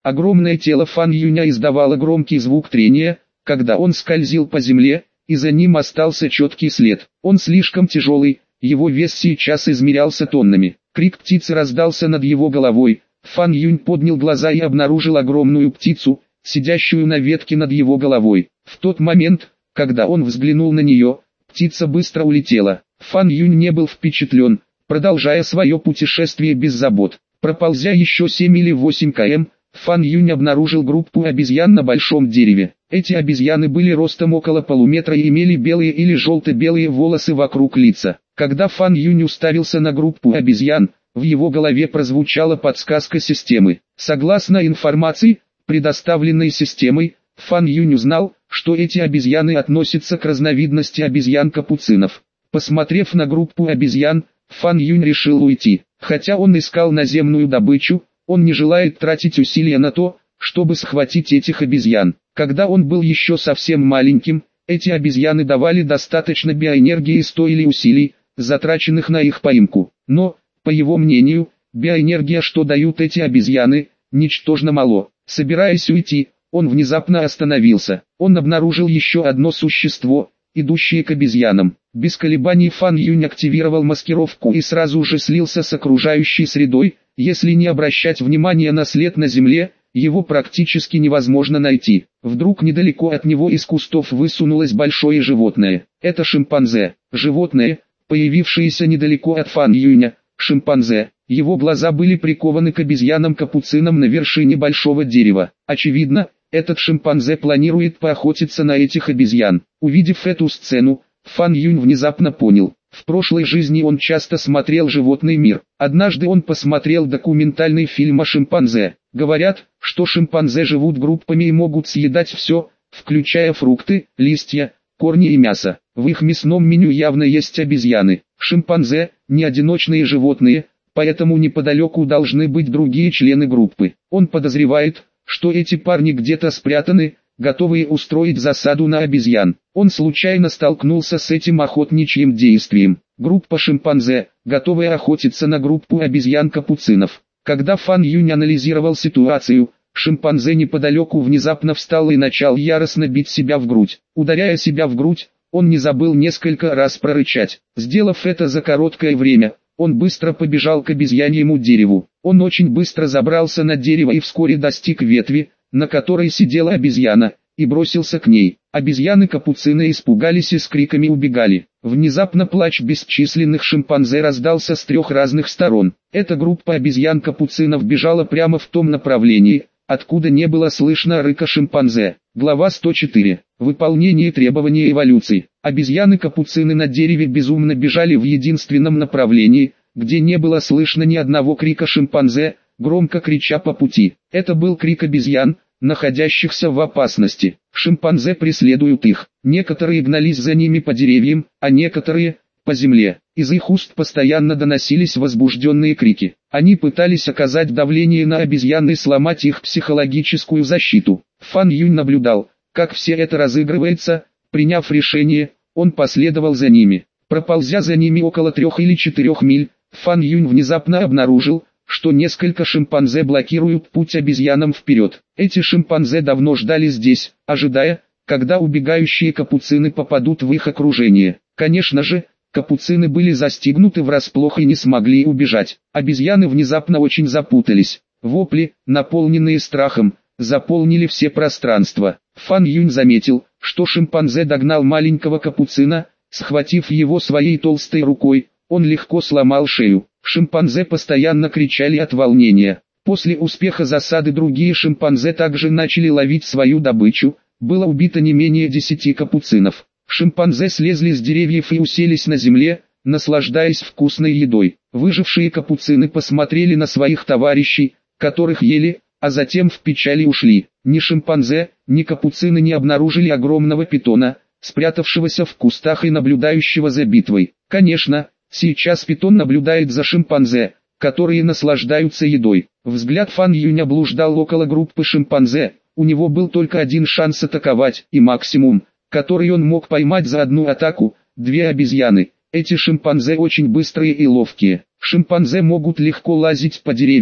Огромное тело Фан Юня издавало громкий звук трения, когда он скользил по земле, и за ним остался четкий след. Он слишком тяжелый, его вес сейчас измерялся тоннами. Крик птицы раздался над его головой. Фан Юнь поднял глаза и обнаружил огромную птицу, сидящую на ветке над его головой. В тот момент, когда он взглянул на нее, птица быстро улетела. Фан Юнь не был впечатлен, продолжая свое путешествие без забот. Проползя еще 7 или 8 км, Фан Юнь обнаружил группу обезьян на большом дереве. Эти обезьяны были ростом около полуметра и имели белые или желто-белые волосы вокруг лица. Когда Фан Юнь уставился на группу обезьян, в его голове прозвучала подсказка системы. Согласно информации, предоставленной системой, Фан Юнь узнал, что эти обезьяны относятся к разновидности обезьян-капуцинов. Посмотрев на группу обезьян, Фан Юнь решил уйти. Хотя он искал наземную добычу, он не желает тратить усилия на то, чтобы схватить этих обезьян. Когда он был еще совсем маленьким, эти обезьяны давали достаточно биоэнергии и стоили усилий, затраченных на их поимку. Но, по его мнению, биоэнергия, что дают эти обезьяны, ничтожно мало. Собираясь уйти, он внезапно остановился. Он обнаружил еще одно существо, идущее к обезьянам. Без колебаний Фан Юнь активировал маскировку и сразу же слился с окружающей средой. Если не обращать внимания на след на земле, его практически невозможно найти. Вдруг недалеко от него из кустов высунулось большое животное. Это шимпанзе. Животное, появившееся недалеко от Фан Юня, шимпанзе. Его глаза были прикованы к обезьянам-капуцинам на вершине большого дерева. Очевидно, этот шимпанзе планирует поохотиться на этих обезьян. Увидев эту сцену, Фан Юнь внезапно понял. В прошлой жизни он часто смотрел «Животный мир». Однажды он посмотрел документальный фильм о шимпанзе. Говорят, что шимпанзе живут группами и могут съедать все, включая фрукты, листья, корни и мясо. В их мясном меню явно есть обезьяны. Шимпанзе – не одиночные животные, поэтому неподалеку должны быть другие члены группы. Он подозревает, что эти парни где-то спрятаны, готовые устроить засаду на обезьян. Он случайно столкнулся с этим охотничьим действием. Группа шимпанзе, готовая охотиться на группу обезьян-капуцинов. Когда Фан Юнь анализировал ситуацию, шимпанзе неподалеку внезапно встал и начал яростно бить себя в грудь. Ударяя себя в грудь, он не забыл несколько раз прорычать. Сделав это за короткое время, он быстро побежал к обезьяньему дереву. Он очень быстро забрался на дерево и вскоре достиг ветви, на которой сидела обезьяна, и бросился к ней. Обезьяны-капуцины испугались и с криками убегали. Внезапно плач бесчисленных шимпанзе раздался с 3 разных сторон. Эта группа обезьян-капуцинов бежала прямо в том направлении, откуда не было слышно рыка шимпанзе. Глава 104. Выполнение требований эволюции. Обезьяны-капуцины на дереве безумно бежали в единственном направлении, где не было слышно ни одного крика шимпанзе, громко крича по пути. Это был крик обезьян, находящихся в опасности. Шимпанзе преследуют их. Некоторые гнались за ними по деревьям, а некоторые – по земле. Из их уст постоянно доносились возбужденные крики. Они пытались оказать давление на обезьян и сломать их психологическую защиту. Фан Юнь наблюдал, как все это разыгрывается. Приняв решение, он последовал за ними. Проползя за ними около 3 или 4 миль, Фан Юнь внезапно обнаружил, что несколько шимпанзе блокируют путь обезьянам вперед. Эти шимпанзе давно ждали здесь, ожидая, когда убегающие капуцины попадут в их окружение. Конечно же, капуцины были застигнуты врасплох и не смогли убежать. Обезьяны внезапно очень запутались. Вопли, наполненные страхом, заполнили все пространства. Фан Юнь заметил, что шимпанзе догнал маленького капуцина. Схватив его своей толстой рукой, он легко сломал шею. Шимпанзе постоянно кричали от волнения. После успеха засады другие шимпанзе также начали ловить свою добычу. Было убито не менее 10 капуцинов. Шимпанзе слезли с деревьев и уселись на земле, наслаждаясь вкусной едой. Выжившие капуцины посмотрели на своих товарищей, которых ели, а затем в печали ушли. Ни шимпанзе, ни капуцины не обнаружили огромного питона, спрятавшегося в кустах и наблюдающего за битвой. Конечно, сейчас питон наблюдает за шимпанзе, которые наслаждаются едой. Взгляд Фан Юня блуждал около группы шимпанзе. У него был только один шанс атаковать, и максимум, который он мог поймать за одну атаку, 2 обезьяны. Эти шимпанзе очень быстрые и ловкие. Шимпанзе могут легко лазить по деревьям,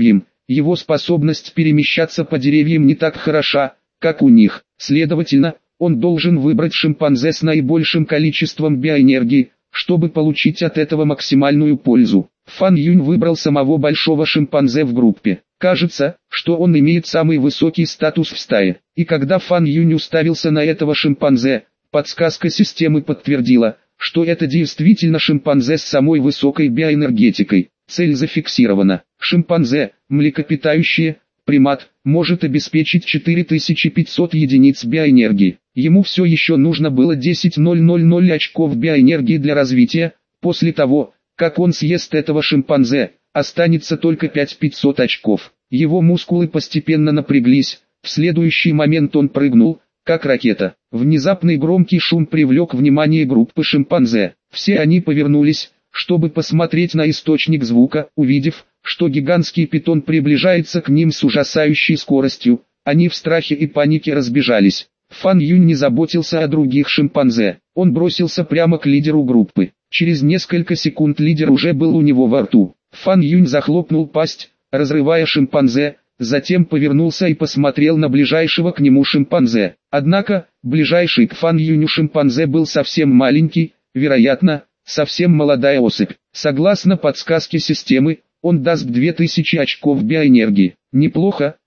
его способность перемещаться по деревьям не так хороша, как у них. Следовательно, он должен выбрать шимпанзе с наибольшим количеством биоэнергии, чтобы получить от этого максимальную пользу. Фан Юнь выбрал самого большого шимпанзе в группе. Кажется, что он имеет самый высокий статус в стае. И когда Фан Юнь уставился на этого шимпанзе, подсказка системы подтвердила, что это действительно шимпанзе с самой высокой биоэнергетикой. Цель зафиксирована. Шимпанзе, млекопитающее, примат, может обеспечить 4500 единиц биоэнергии. Ему все еще нужно было 10,000 очков биоэнергии для развития. После того, как он съест этого шимпанзе, останется только 5500 очков. Его мускулы постепенно напряглись, в следующий момент он прыгнул, как ракета. Внезапный громкий шум привлек внимание группы шимпанзе. Все они повернулись, чтобы посмотреть на источник звука. Увидев, что гигантский питон приближается к ним с ужасающей скоростью, они в страхе и панике разбежались. Фан Юнь не заботился о других шимпанзе. Он бросился прямо к лидеру группы. Через несколько секунд лидер уже был у него во рту. Фан Юнь захлопнул пасть, разрывая шимпанзе, затем повернулся и посмотрел на ближайшего к нему шимпанзе. Однако, ближайший к Фан Юню шимпанзе был совсем маленький, вероятно, совсем молодая особь. Согласно подсказке системы, он даст 2000 очков биоэнергии. Неплохо,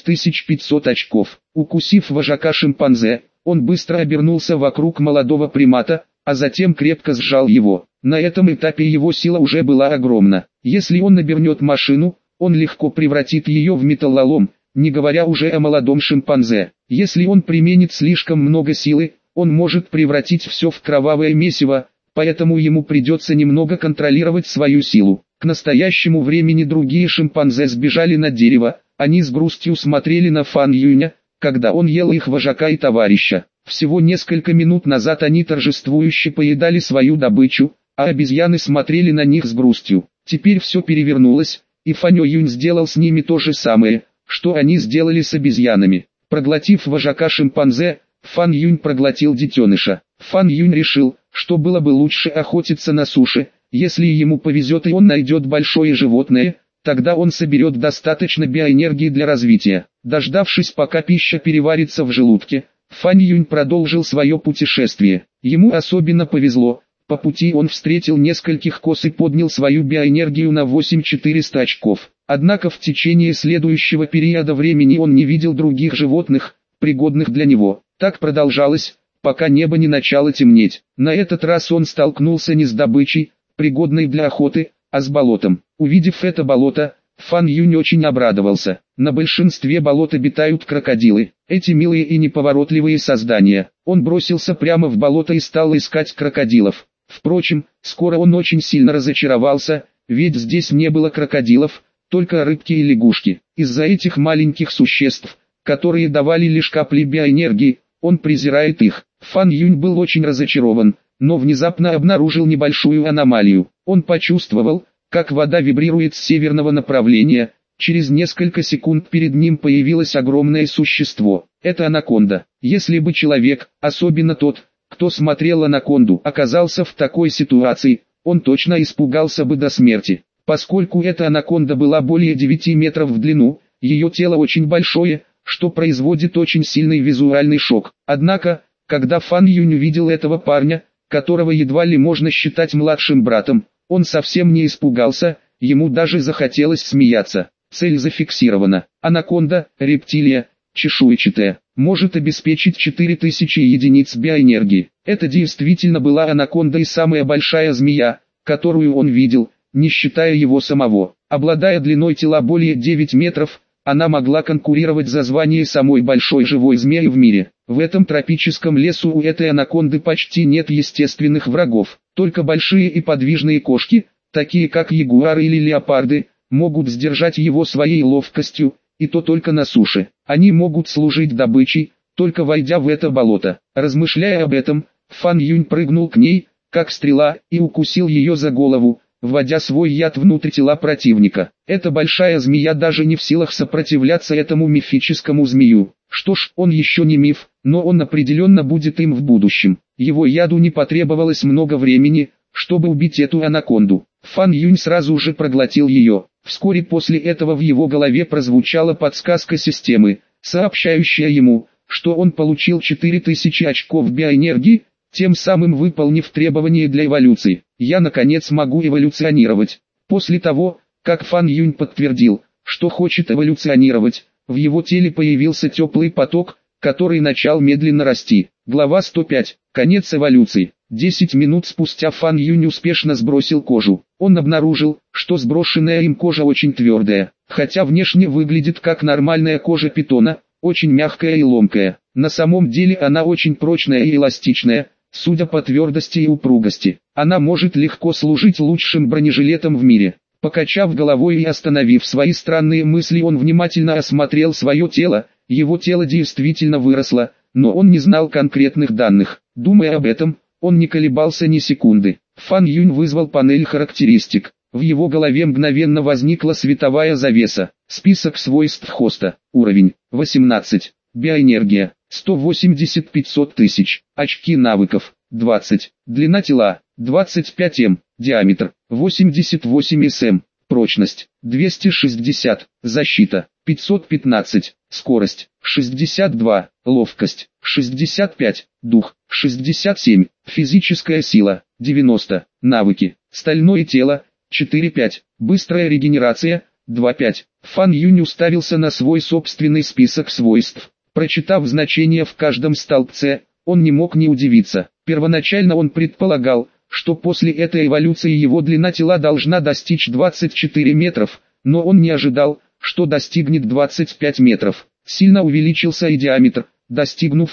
6500 очков. Укусив вожака шимпанзе, он быстро обернулся вокруг молодого примата, а затем крепко сжал его. На этом этапе его сила уже была огромна. Если он набернет машину, он легко превратит ее в металлолом, не говоря уже о молодом шимпанзе. Если он применит слишком много силы, он может превратить все в кровавое месиво, поэтому ему придется немного контролировать свою силу. К настоящему времени другие шимпанзе сбежали на дерево, они с грустью смотрели на Фан Юня, когда он ел их вожака и товарища. Всего несколько минут назад они торжествующе поедали свою добычу, а обезьяны смотрели на них с грустью. Теперь все перевернулось, и Фан Юнь сделал с ними то же самое, что они сделали с обезьянами. Проглотив вожака шимпанзе, Фан Юнь проглотил детеныша. Фан Юнь решил, что было бы лучше охотиться на суше. Если ему повезет и он найдет большое животное, тогда он соберет достаточно биоэнергии для развития. Дождавшись, пока пища переварится в желудке, Фан Юнь продолжил свое путешествие. Ему особенно повезло. По пути он встретил нескольких коз и поднял свою биоэнергию на 8400 очков. Однако в течение следующего периода времени он не видел других животных, пригодных для него. Так продолжалось, пока небо не начало темнеть. На этот раз он столкнулся не с добычей, пригодной для охоты, а с болотом. Увидев это болото, Фан Юнь очень обрадовался. На большинстве болот обитают крокодилы. Эти милые и неповоротливые создания. Он бросился прямо в болото и стал искать крокодилов. Впрочем, скоро он очень сильно разочаровался, ведь здесь не было крокодилов, только рыбки и лягушки. Из-за этих маленьких существ, которые давали лишь капли биоэнергии, он презирает их. Фан Юнь был очень разочарован, но внезапно обнаружил небольшую аномалию. Он почувствовал, как вода вибрирует с северного направления. Через несколько секунд перед ним появилось огромное существо. Это анаконда. Если бы человек, особенно тот, кто смотрел анаконду, оказался в такой ситуации, он точно испугался бы до смерти. Поскольку эта анаконда была более 9 метров в длину, ее тело очень большое, что производит очень сильный визуальный шок. Однако, когда Фан Юнь увидел этого парня, которого едва ли можно считать младшим братом, он совсем не испугался, ему даже захотелось смеяться. Цель зафиксирована. Анаконда, рептилия, чешуйчатая, может обеспечить 4000 единиц биоэнергии. Это действительно была анаконда и самая большая змея, которую он видел, не считая его самого. Обладая длиной тела более 9 метров, она могла конкурировать за звание самой большой живой змеи в мире. В этом тропическом лесу у этой анаконды почти нет естественных врагов. Только большие и подвижные кошки, такие как ягуары или леопарды, могут сдержать его своей ловкостью, и то только на суше. Они могут служить добычей, только войдя в это болото. Размышляя об этом, Фан Юнь прыгнул к ней, как стрела, и укусил ее за голову, вводя свой яд внутрь тела противника. Эта большая змея даже не в силах сопротивляться этому мифическому змею. Что ж, он еще не миф, но он определенно будет им в будущем. Его яду не потребовалось много времени, чтобы убить эту анаконду. Фан Юнь сразу же проглотил ее. Вскоре после этого в его голове прозвучала подсказка системы, сообщающая ему, что он получил 4000 очков биоэнергии, тем самым выполнив требования для эволюции. Я наконец могу эволюционировать. После того, как Фан Юнь подтвердил, что хочет эволюционировать, в его теле появился теплый поток, который начал медленно расти. Глава 105. Конец эволюции. 10 минут спустя Фан Юнь успешно сбросил кожу. Он обнаружил, что сброшенная им кожа очень твердая, хотя внешне выглядит как нормальная кожа питона, очень мягкая и ломкая. На самом деле она очень прочная и эластичная, судя по твердости и упругости. Она может легко служить лучшим бронежилетом в мире. Покачав головой и остановив свои странные мысли, он внимательно осмотрел свое тело. Его тело действительно выросло, но он не знал конкретных данных. Думая об этом, он не колебался ни секунды. Фан Юнь вызвал панель характеристик. В его голове мгновенно возникла световая завеса. Список свойств хоста. Уровень 18. Биоэнергия 180-500 тысяч. Очки навыков 20. Длина тела 25 м. Диаметр 88 см. Прочность 260. Защита 515. Скорость 62. Ловкость 65. Дух 67. Физическая сила 90. Навыки. Стальное тело 4-5. Быстрая регенерация 2-5. Фан Юнь уставился на свой собственный список свойств. Прочитав значения в каждом столбце, он не мог не удивиться. Первоначально он предполагал, что после этой эволюции его длина тела должна достичь 24 метров, но он не ожидал, что достигнет 25 метров. Сильно увеличился и диаметр, достигнув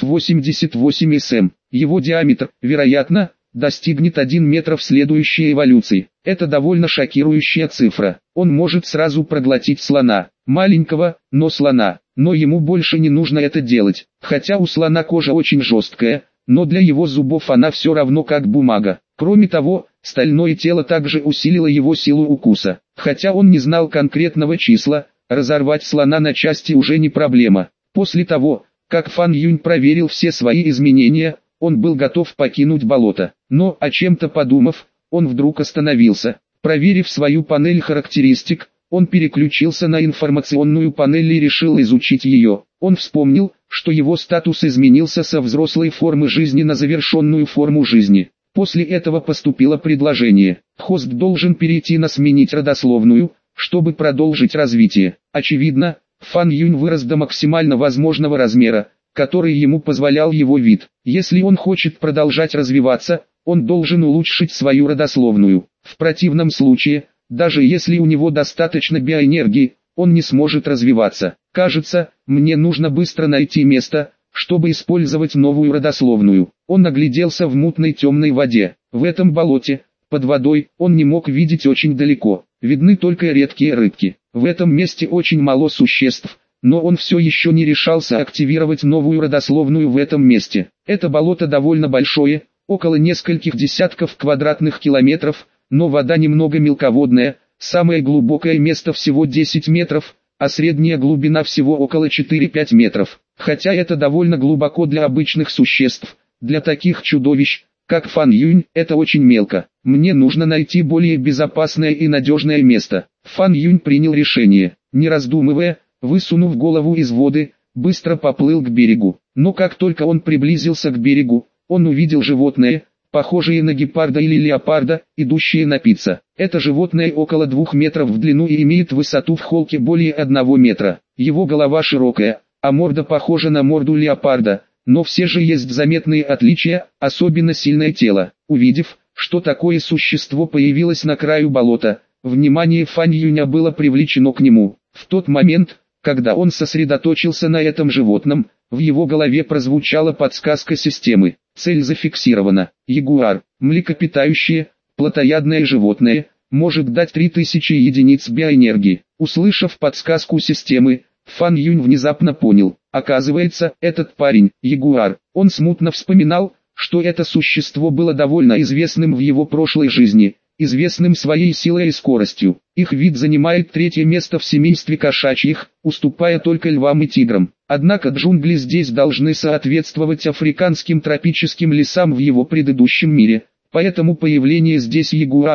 88 см. Его диаметр, вероятно, достигнет 1 метр в следующей эволюции. Это довольно шокирующая цифра. Он может сразу проглотить слона, маленького, но слона, но ему больше не нужно это делать. Хотя у слона кожа очень жесткая, но для его зубов она все равно как бумага. Кроме того, стальное тело также усилило его силу укуса. Хотя он не знал конкретного числа, разорвать слона на части уже не проблема. После того, как Фан Юнь проверил все свои изменения, он был готов покинуть болото. Но, о чем-то подумав, он вдруг остановился. Проверив свою панель характеристик, он переключился на информационную панель и решил изучить ее. Он вспомнил, что его статус изменился со взрослой формы жизни на завершенную форму жизни. После этого поступило предложение. Хост должен перейти на сменить родословную, чтобы продолжить развитие. Очевидно, Фан Юнь вырос до максимально возможного размера, который ему позволял его вид. Если он хочет продолжать развиваться, он должен улучшить свою родословную. В противном случае, даже если у него достаточно биоэнергии, он не сможет развиваться. Кажется, мне нужно быстро найти место, чтобы использовать новую родословную. Он огляделся в мутной темной воде. В этом болоте, под водой, он не мог видеть очень далеко. Видны только редкие рыбки. В этом месте очень мало существ, но он все еще не решался активировать новую родословную в этом месте. Это болото довольно большое, около нескольких десятков квадратных километров, но вода немного мелководная, самое глубокое место всего 10 метров, а средняя глубина всего около 4-5 метров. Хотя это довольно глубоко для обычных существ, для таких чудовищ, как Фан Юнь, это очень мелко. Мне нужно найти более безопасное и надежное место. Фан Юнь принял решение, не раздумывая, высунув голову из воды, быстро поплыл к берегу. Но как только он приблизился к берегу, он увидел животное, похожее на гепарда или леопарда, идущее напиться. Это животное около 2 метров в длину и имеет высоту в холке более 1 метра. Его голова широкая, а морда похожа на морду леопарда, но все же есть заметные отличия, особенно сильное тело. Увидев, что такое существо появилось на краю болота, внимание Фан Юня было привлечено к нему. В тот момент, когда он сосредоточился на этом животном, в его голове прозвучала подсказка системы. Цель зафиксирована. Ягуар, млекопитающее, плотоядное животное, может дать 3000 единиц биоэнергии. Услышав подсказку системы, Фан Юнь внезапно понял. Оказывается, этот парень, ягуар, он смутно вспоминал, что это существо было довольно известным в его прошлой жизни, известным своей силой и скоростью. Их вид занимает 3-е место в семействе кошачьих, уступая только львам и тиграм. Однако джунгли здесь должны соответствовать африканским тропическим лесам в его предыдущем мире, поэтому появление здесь ягуара,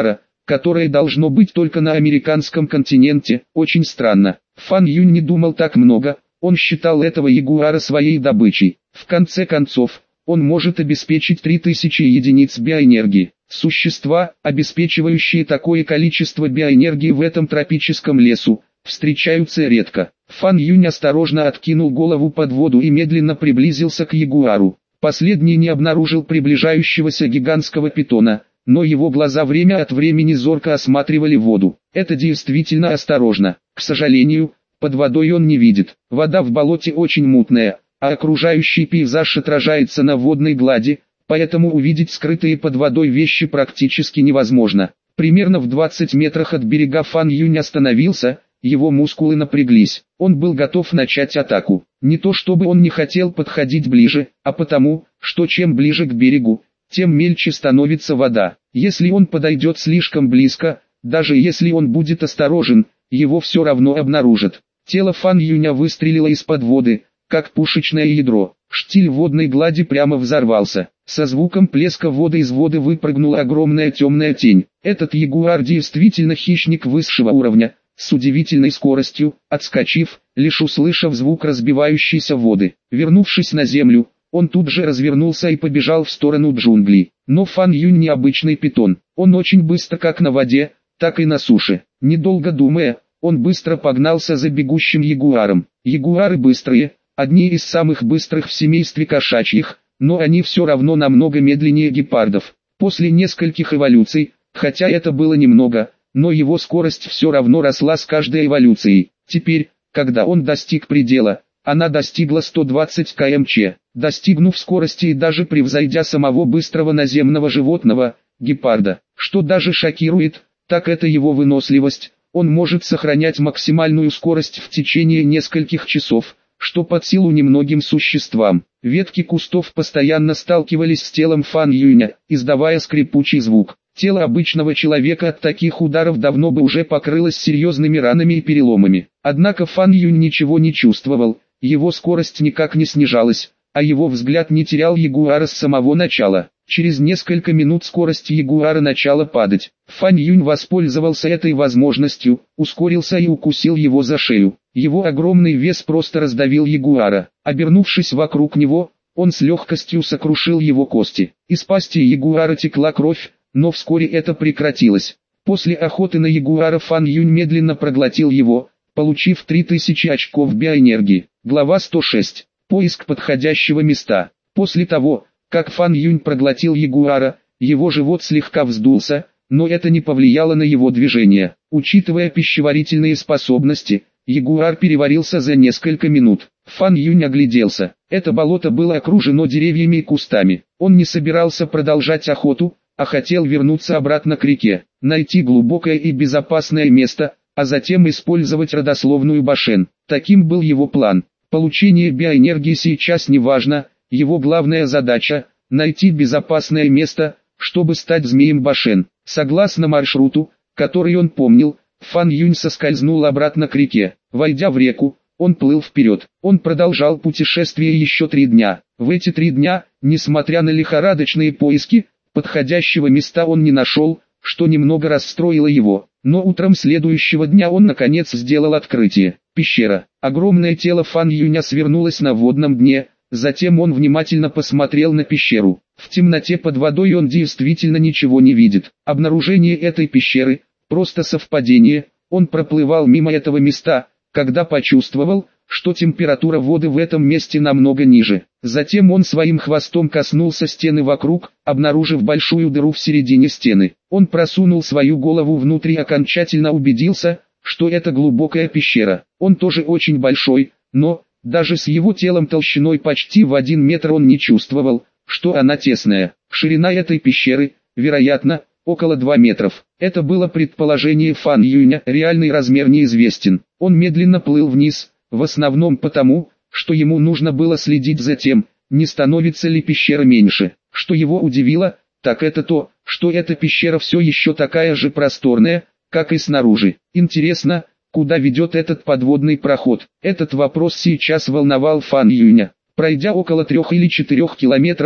которое должно быть только на американском континенте, очень странно. Фан Юнь не думал так много, он считал этого ягуара своей добычей. В конце концов, он может обеспечить 3000 единиц биоэнергии. Существа, обеспечивающие такое количество биоэнергии в этом тропическом лесу, встречаются редко. Фан Юнь осторожно откинул голову под воду и медленно приблизился к ягуару. Последний не обнаружил приближающегося гигантского питона, но его глаза время от времени зорко осматривали воду. Это действительно осторожно. К сожалению, под водой он не видит. Вода в болоте очень мутная, а окружающий пейзаж отражается на водной глади, поэтому увидеть скрытые под водой вещи практически невозможно. Примерно в 20 метрах от берега Фан Юнь остановился, его мускулы напряглись. Он был готов начать атаку. Не то чтобы он не хотел подходить ближе, а потому, что чем ближе к берегу, тем мельче становится вода. Если он подойдет слишком близко, даже если он будет осторожен, его все равно обнаружат. Тело Фан Юня выстрелило из-под воды, как пушечное ядро. Штиль водной глади прямо взорвался. Со звуком плеска воды из воды выпрыгнула огромная темная тень. Этот ягуар действительно хищник высшего уровня, с удивительной скоростью, отскочив, лишь услышав звук разбивающейся воды. Вернувшись на землю, он тут же развернулся и побежал в сторону джунглей. Но Фан Юнь необычный питон. Он очень быстро как на воде, так и на суше. Недолго думая, он быстро погнался за бегущим ягуаром. Ягуары быстрые, одни из самых быстрых в семействе кошачьих, но они все равно намного медленнее гепардов. После нескольких эволюций, хотя это было немного, но его скорость все равно росла с каждой эволюцией. Теперь, когда он достиг предела, она достигла 120 км/ч. Достигнув скорости и даже превзойдя самого быстрого наземного животного, гепарда. Что даже шокирует, так это его выносливость. Он может сохранять максимальную скорость в течение нескольких часов, что под силу немногим существам. Ветки кустов постоянно сталкивались с телом Фан Юня, издавая скрипучий звук. Тело обычного человека от таких ударов давно бы уже покрылось серьезными ранами и переломами. Однако Фан Юнь ничего не чувствовал, его скорость никак не снижалась, а его взгляд не терял ягуара с самого начала. Через несколько минут скорость ягуара начала падать. Фан Юнь воспользовался этой возможностью, ускорился и укусил его за шею. Его огромный вес просто раздавил ягуара. Обернувшись вокруг него, он с легкостью сокрушил его кости. Из пасти ягуара текла кровь, но вскоре это прекратилось. После охоты на ягуара Фан Юнь медленно проглотил его, получив 3000 очков биоэнергии. Глава 106. Поиск подходящего места. После того, как Фан Юнь проглотил ягуара, его живот слегка вздулся, но это не повлияло на его движение. Учитывая пищеварительные способности, ягуар переварился за несколько минут. Фан Юнь огляделся. Это болото было окружено деревьями и кустами. Он не собирался продолжать охоту, а хотел вернуться обратно к реке, найти глубокое и безопасное место, а затем использовать родословную Башен. Таким был его план. Получение биоэнергии сейчас не важно, его главная задача – найти безопасное место, чтобы стать змеем Башен. Согласно маршруту, который он помнил, Фан Юнь соскользнул обратно к реке. Войдя в реку, он плыл вперед. Он продолжал путешествие еще 3 дня. В эти 3 дня, несмотря на лихорадочные поиски, подходящего места он не нашел, что немного расстроило его. Но утром следующего дня он наконец сделал открытие. Пещера. Огромное тело Фан Юня свернулось на водном дне, затем он внимательно посмотрел на пещеру. В темноте под водой он действительно ничего не видит. Обнаружение этой пещеры – просто совпадение. Он проплывал мимо этого места, когда почувствовал, что температура воды в этом месте намного ниже. Затем он своим хвостом коснулся стены вокруг, обнаружив большую дыру в середине стены. Он просунул свою голову внутрь и окончательно убедился, что это глубокая пещера. Он тоже очень большой, но, даже с его телом толщиной почти в 1 метр он не чувствовал, что она тесная. Ширина этой пещеры, вероятно, около 2 метров. Это было предположение Фан Юня, реальный размер неизвестен. Он медленно плыл вниз, в основном потому, что ему нужно было следить за тем, не становится ли пещера меньше. Что его удивило, так это то, что эта пещера все еще такая же просторная, как и снаружи. Интересно, куда ведет этот подводный проход? Этот вопрос сейчас волновал Фан Юня. Пройдя около 3 или 4 километров,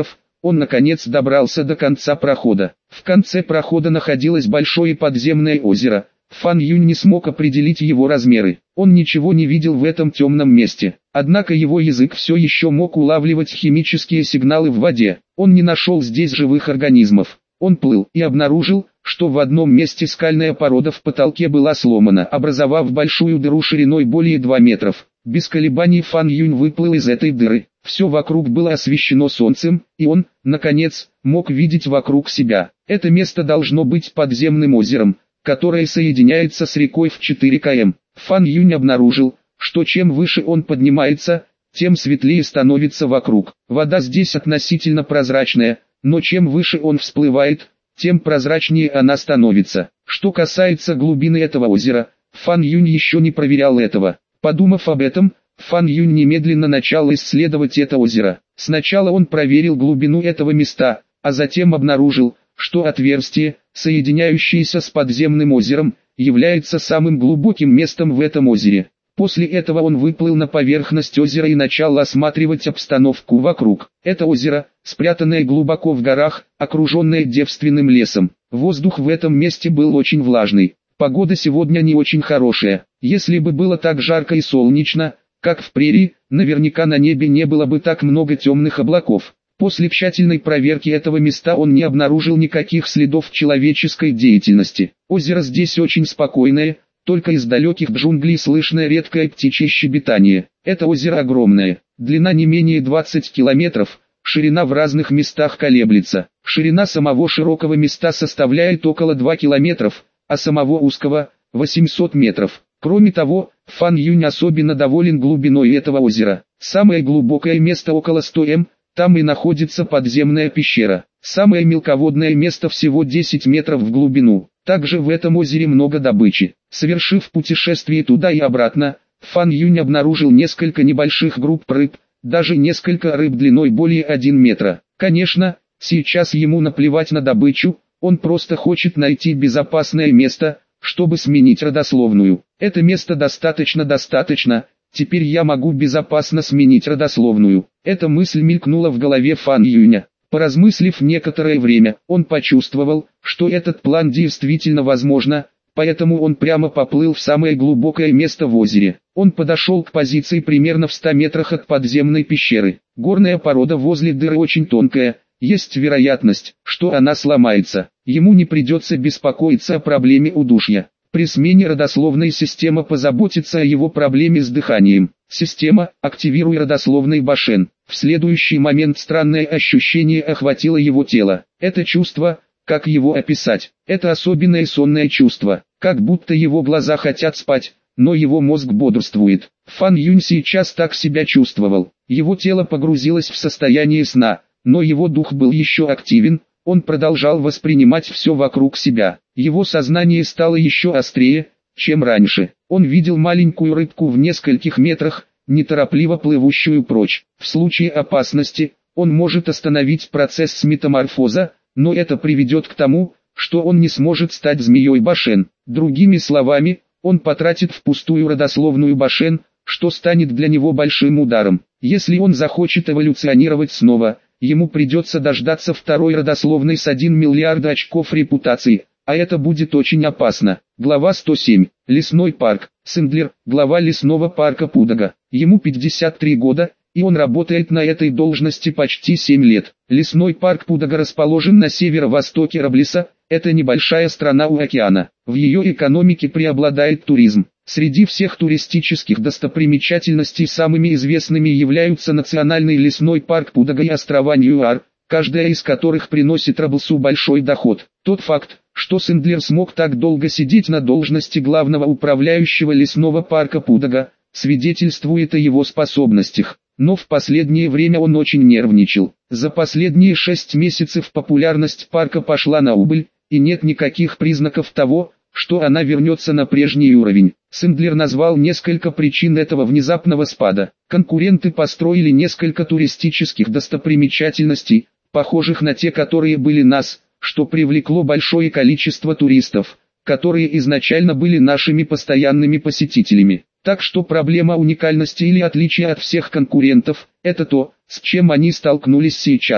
он наконец добрался до конца прохода. В конце прохода находилось большое подземное озеро. Фан Юнь не смог определить его размеры. Он ничего не видел в этом темном месте. Однако его язык все еще мог улавливать химические сигналы в воде. Он не нашел здесь живых организмов. Он плыл и обнаружил, что в одном месте скальная порода в потолке была сломана, образовав большую дыру шириной более 2 метров. Без колебаний Фан Юнь выплыл из этой дыры. Все вокруг было освещено солнцем, и он, наконец, мог видеть вокруг себя. Это место должно быть подземным озером, которое соединяется с рекой в 4 км. Фан Юнь обнаружил, что чем выше он поднимается, тем светлее становится вокруг. Вода здесь относительно прозрачная, но чем выше он всплывает, тем прозрачнее она становится. Что касается глубины этого озера, Фан Юнь еще не проверял этого. Подумав об этом, Фан Юнь немедленно начал исследовать это озеро. Сначала он проверил глубину этого места, а затем обнаружил, что отверстие, соединяющееся с подземным озером, является самым глубоким местом в этом озере. После этого он выплыл на поверхность озера и начал осматривать обстановку вокруг. Это озеро, спрятанное глубоко в горах, окруженное девственным лесом. Воздух в этом месте был очень влажный. Погода сегодня не очень хорошая. Если бы было так жарко и солнечно, как в прерии, наверняка на небе не было бы так много темных облаков. После тщательной проверки этого места он не обнаружил никаких следов человеческой деятельности. Озеро здесь очень спокойное, только из далеких джунглей слышно редкое птичье щебетание. Это озеро огромное, длина не менее 20 километров, ширина в разных местах колеблется. Ширина самого широкого места составляет около 2 километров, а самого узкого – 800 метров. Кроме того, Фан Юнь особенно доволен глубиной этого озера. Самое глубокое место около 100 м, там и находится подземная пещера. Самое мелководное место всего 10 метров в глубину. Также в этом озере много добычи. Совершив путешествие туда и обратно, Фан Юнь обнаружил несколько небольших групп рыб, даже несколько рыб длиной более 1 метра. Конечно, сейчас ему наплевать на добычу, он просто хочет найти безопасное место, чтобы сменить родословную. Это место достаточно, теперь я могу безопасно сменить родословную. Эта мысль мелькнула в голове Фан Юня. Поразмыслив некоторое время, он почувствовал, что этот план действительно возможно, поэтому он прямо поплыл в самое глубокое место в озере. Он подошел к позиции примерно в 100 метрах от подземной пещеры. Горная порода возле дыры очень тонкая, есть вероятность, что она сломается. Ему не придется беспокоиться о проблеме удушья. При смене родословной система позаботится о его проблеме с дыханием. Система, активируй родословный Башен. В следующий момент странное ощущение охватило его тело. Это чувство, как его описать? Это особенное сонное чувство, как будто его глаза хотят спать, но его мозг бодрствует. Фан Юнь сейчас так себя чувствовал. Его тело погрузилось в состояние сна, но его дух был еще активен. Он продолжал воспринимать все вокруг себя. Его сознание стало еще острее, чем раньше. Он видел маленькую рыбку в нескольких метрах, неторопливо плывущую прочь. В случае опасности, он может остановить процесс метаморфоза, но это приведет к тому, что он не сможет стать змеей Башен. Другими словами, он потратит впустую родословную Башен, что станет для него большим ударом. Если он захочет эволюционировать снова, ему придется дождаться второй родословной с 1 миллиард очков репутации, а это будет очень опасно. Глава 107. Лесной парк. Сэндлер, глава лесного парка Пудога. Ему 53 года, и он работает на этой должности почти 7 лет. Лесной парк Пудога расположен на северо-востоке Раблеса, это небольшая страна у океана. В ее экономике преобладает туризм. Среди всех туристических достопримечательностей самыми известными являются Национальный лесной парк Пудога и острова Ньюар, каждая из которых приносит Раблесу большой доход. Тот факт, что Сэндлер смог так долго сидеть на должности главного управляющего лесного парка Пудога, свидетельствует о его способностях. Но в последнее время он очень нервничал. За последние 6 месяцев популярность парка пошла на убыль, и нет никаких признаков того, что она вернется на прежний уровень. Сэндлер назвал несколько причин этого внезапного спада. Конкуренты построили несколько туристических достопримечательностей, похожих на те, которые были нас, что привлекло большое количество туристов, которые изначально были нашими постоянными посетителями. Так что проблема уникальности или отличия от всех конкурентов – это то, с чем они столкнулись сейчас.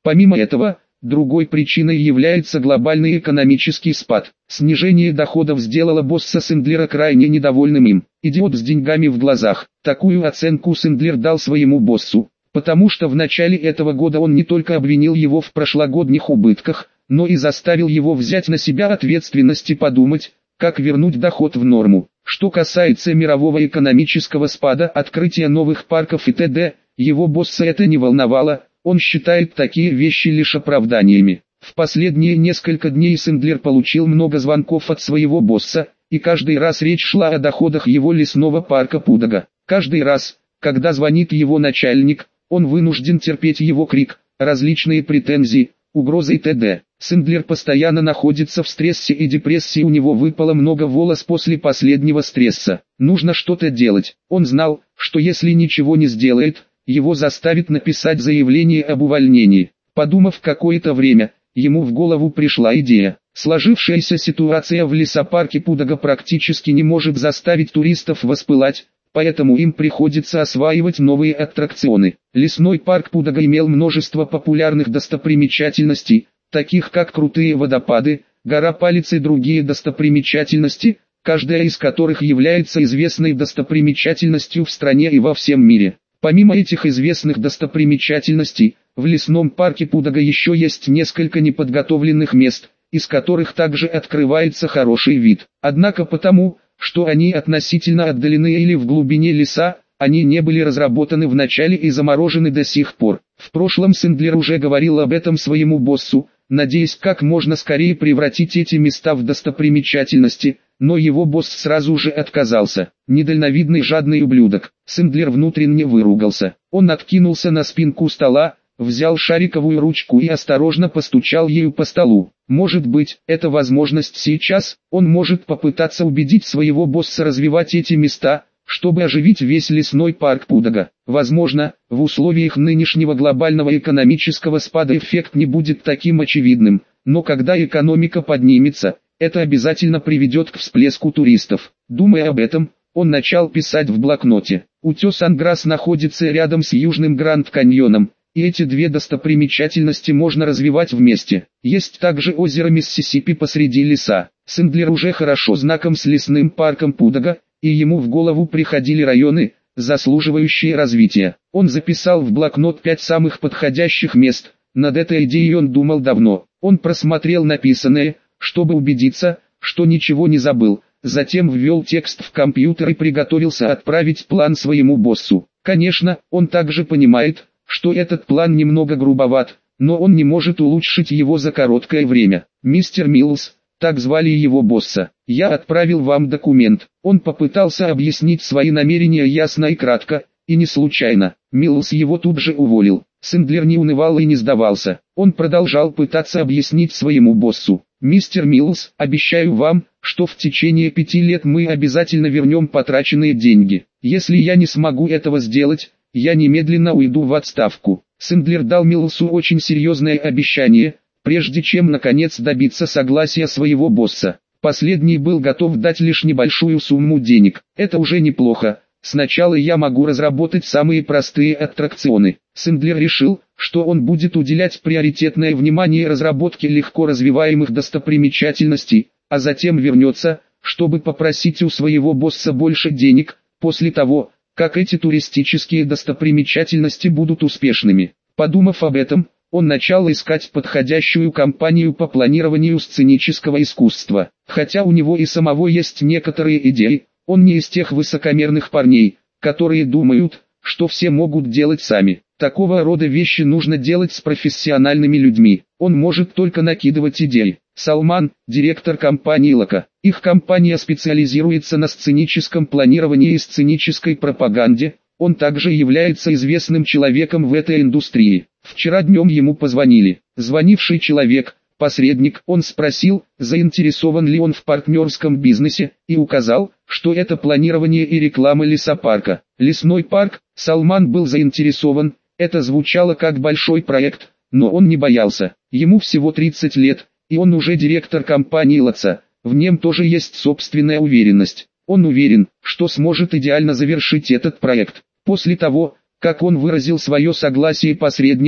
Помимо этого, другой причиной является глобальный экономический спад. Снижение доходов сделало босса Сэндлера крайне недовольным им. Идиот с деньгами в глазах. Такую оценку Сэндлер дал своему боссу, потому что в начале этого года он не только обвинил его в прошлогодних убытках, но и заставил его взять на себя ответственность и подумать, как вернуть доход в норму. Что касается мирового экономического спада, открытия новых парков и т.д., его босса это не волновало, он считает такие вещи лишь оправданиями. В последние несколько дней Сэндлер получил много звонков от своего босса, и каждый раз речь шла о доходах его лесного парка Пудога. Каждый раз, когда звонит его начальник, он вынужден терпеть его крик, различные претензии, угрозы и т.д. Сэндлер постоянно находится в стрессе и депрессии, у него выпало много волос после последнего стресса. Нужно что-то делать. Он знал, что если ничего не сделает, его заставит написать заявление об увольнении. Подумав какое-то время, ему в голову пришла идея. Сложившаяся ситуация в лесопарке Пудога практически не может заставить туристов воспылать, поэтому им приходится осваивать новые аттракционы. Лесной парк Пудога имел множество популярных достопримечательностей, таких как крутые водопады, гора Палец и другие достопримечательности, каждая из которых является известной достопримечательностью в стране и во всем мире. Помимо этих известных достопримечательностей, в лесном парке Пудога еще есть несколько неподготовленных мест, из которых также открывается хороший вид. Однако потому, что они относительно отдалены или в глубине леса, они не были разработаны в начале и заморожены до сих пор. В прошлом Сэндлер уже говорил об этом своему боссу, надеясь как можно скорее превратить эти места в достопримечательности, но его босс сразу же отказался. Недальновидный жадный ублюдок. Сэндлер внутренне выругался. Он откинулся на спинку стола, взял шариковую ручку и осторожно постучал ею по столу. Может быть, это возможность сейчас, он может попытаться убедить своего босса развивать эти места, чтобы оживить весь лесной парк Пудога. Возможно, в условиях нынешнего глобального экономического спада эффект не будет таким очевидным, но когда экономика поднимется, это обязательно приведет к всплеску туристов. Думая об этом, он начал писать в блокноте. Утес Анграсс находится рядом с Южным Гранд-каньоном, и эти две достопримечательности можно развивать вместе. Есть также озеро Миссисипи посреди леса. Сэндлер уже хорошо знаком с лесным парком Пудога, и ему в голову приходили районы, заслуживающие развития. Он записал в блокнот 5 самых подходящих мест. Над этой идеей он думал давно. Он просмотрел написанное, чтобы убедиться, что ничего не забыл. Затем ввел текст в компьютер и приготовился отправить план своему боссу. Конечно, он также понимает, что этот план немного грубоват, но он не может улучшить его за короткое время. «Мистер Миллс», так звали его босса, — «я отправил вам документ». Он попытался объяснить свои намерения ясно и кратко, и не случайно. Миллс его тут же уволил. Сэндлер не унывал и не сдавался. Он продолжал пытаться объяснить своему боссу. «Мистер Миллс, обещаю вам, что в течение 5 лет мы обязательно вернем потраченные деньги. Если я не смогу этого сделать, я немедленно уйду в отставку». Сэндлер дал Миллсу очень серьезное обещание, прежде чем наконец добиться согласия своего босса. Последний был готов дать лишь небольшую сумму денег. «Это уже неплохо. Сначала я могу разработать самые простые аттракционы». Сэндлер решил, что он будет уделять приоритетное внимание разработке легко развиваемых достопримечательностей, а затем вернется, чтобы попросить у своего босса больше денег, после того, как эти туристические достопримечательности будут успешными. Подумав об этом, он начал искать подходящую компанию по планированию сценического искусства. Хотя у него и самого есть некоторые идеи, он не из тех высокомерных парней, которые думают, что все могут делать сами. Такого рода вещи нужно делать с профессиональными людьми. Он может только накидывать идеи. Салман, директор компании Лока. Их компания специализируется на сценическом планировании и сценической пропаганде. Он также является известным человеком в этой индустрии. Вчера днем ему позвонили. Звонивший человек, посредник, он спросил, заинтересован ли он в партнерском бизнесе, и указал, что это планирование и реклама лесопарка. Лесной парк, Салман был заинтересован, это звучало как большой проект, но он не боялся. Ему всего 30 лет, и он уже директор компании Лоца, в нем тоже есть собственная уверенность. Он уверен, что сможет идеально завершить этот проект. После того, как он выразил свое согласие посреднику,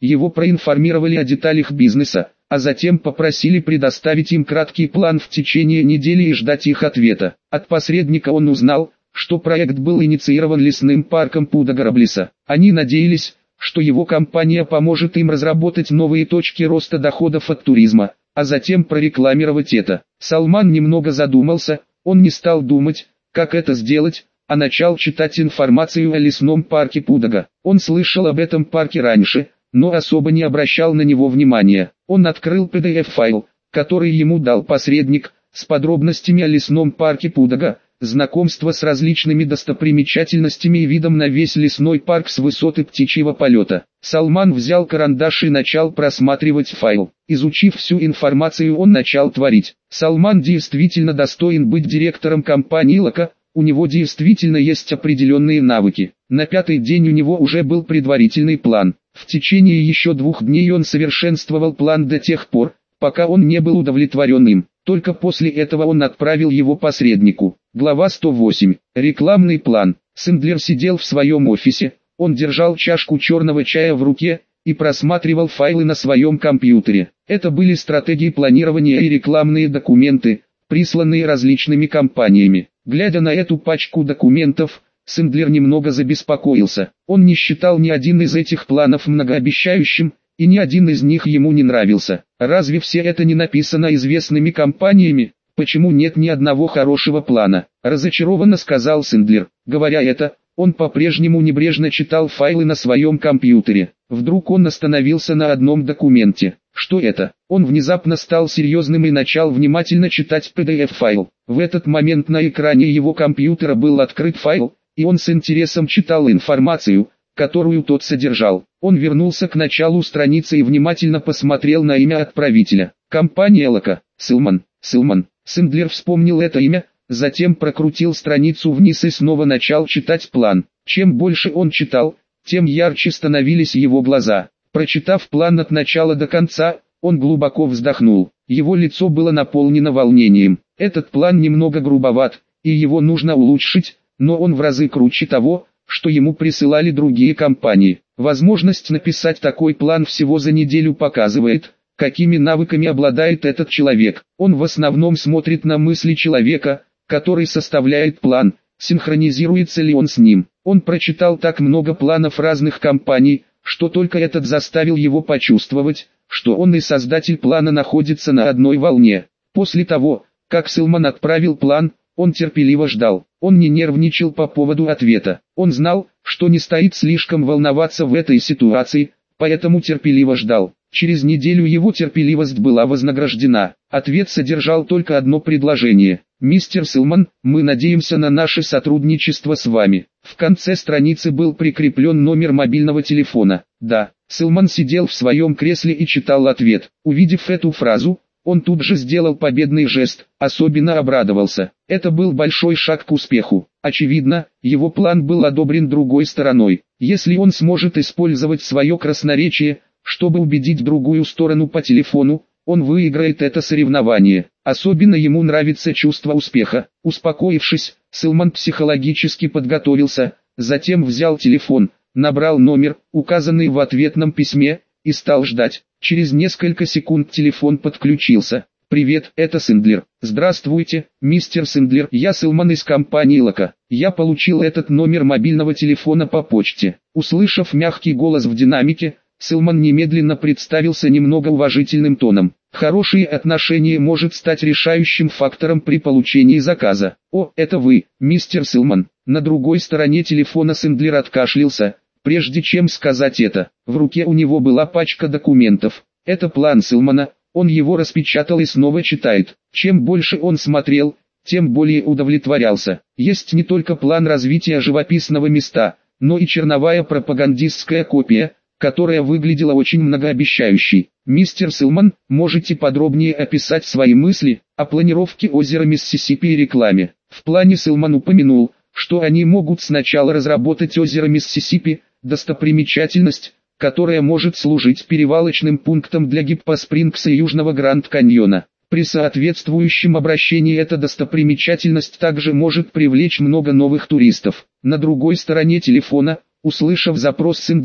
его проинформировали о деталях бизнеса, а затем попросили предоставить им краткий план в течение недели и ждать их ответа. От посредника он узнал, что проект был инициирован лесным парком Пудага-Роблеса. Они надеялись, что его компания поможет им разработать новые точки роста доходов от туризма, а затем прорекламировать это. Салман немного задумался, он не стал думать, как это сделать, а начал читать информацию о лесном парке Пудага. Он слышал об этом парке раньше, но особо не обращал на него внимания. Он открыл PDF-файл, который ему дал посредник, с подробностями о лесном парке Пудага, знакомство с различными достопримечательностями и видом на весь лесной парк с высоты птичьего полета. Салман взял карандаш и начал просматривать файл. Изучив всю информацию, он начал творить. Салман действительно достоин быть директором компании Лака, у него действительно есть определенные навыки. На 5-й день у него уже был предварительный план. В течение еще 2 дней он совершенствовал план до тех пор, пока он не был удовлетворен им. Только после этого он отправил его посреднику. Глава 108. Рекламный план. Сэндлер сидел в своем офисе, он держал чашку черного чая в руке и просматривал файлы на своем компьютере. Это были стратегии планирования и рекламные документы, присланные различными компаниями. Глядя на эту пачку документов, Сэндлер немного забеспокоился. Он не считал ни один из этих планов многообещающим, и ни один из них ему не нравился. Разве все это не написано известными компаниями? Почему нет ни одного хорошего плана? Разочарованно сказал Сэндлер. Говоря это, он по-прежнему небрежно читал файлы на своем компьютере. Вдруг он остановился на одном документе. Что это? Он внезапно стал серьезным и начал внимательно читать PDF-файл. В этот момент на экране его компьютера был открыт файл, и он с интересом читал информацию, которую тот содержал. Он вернулся к началу страницы и внимательно посмотрел на имя отправителя. Компания Лака. Сэлман. Сэндлер вспомнил это имя, затем прокрутил страницу вниз и снова начал читать план. Чем больше он читал, тем ярче становились его глаза. Прочитав план от начала до конца, он глубоко вздохнул. Его лицо было наполнено волнением. Этот план немного грубоват, и его нужно улучшить, но он в разы круче того, что ему присылали другие компании. Возможность написать такой план всего за неделю показывает, какими навыками обладает этот человек. Он в основном смотрит на мысли человека, который составляет план, синхронизируется ли он с ним. Он прочитал так много планов разных компаний, что только этот заставил его почувствовать, что он и создатель плана находятся на одной волне. После того, как Сэлман отправил план, он терпеливо ждал. Он не нервничал по поводу ответа. Он знал, что не стоит слишком волноваться в этой ситуации, поэтому терпеливо ждал. Через неделю его терпеливость была вознаграждена. Ответ содержал только одно предложение. «Мистер Сэлман, мы надеемся на наше сотрудничество с вами». В конце страницы был прикреплен номер мобильного телефона. «Да». Сэлман сидел в своем кресле и читал ответ. Увидев эту фразу, он тут же сделал победный жест, особенно обрадовался. Это был большой шаг к успеху. Очевидно, его план был одобрен другой стороной. Если он сможет использовать свое красноречие, чтобы убедить другую сторону по телефону, он выиграет это соревнование. Особенно ему нравится чувство успеха. Успокоившись, Сэлман психологически подготовился, затем взял телефон, набрал номер, указанный в ответном письме, и стал ждать. Через несколько секунд телефон подключился. «Привет, это Сэндлер». «Здравствуйте, мистер Сэндлер, я Сэлман из компании Лака. Я получил этот номер мобильного телефона по почте». Услышав мягкий голос в динамике, Сэлман немедленно представился немного уважительным тоном. Хорошие отношения может стать решающим фактором при получении заказа. «О, это вы, мистер Сэлман». На другой стороне телефона Сэндлер откашлялся, прежде чем сказать это. В руке у него была пачка документов. Это план Сэлмана, он его распечатал и снова читает. Чем больше он смотрел, тем более удовлетворялся. Есть не только план развития живописного места, но и черновая пропагандистская копия, которая выглядела очень многообещающей. «Мистер Сэлман, можете подробнее описать свои мысли о планировке озера Миссисипи и рекламе?» В плане Сэлман упомянул, что они могут сначала разработать озеро Миссисипи, достопримечательность, которая может служить перевалочным пунктом для Гиппо-Спрингса и Южного Гранд-Каньона. При соответствующем обращении эта достопримечательность также может привлечь много новых туристов. На другой стороне телефона, услышав запрос Сэндлера,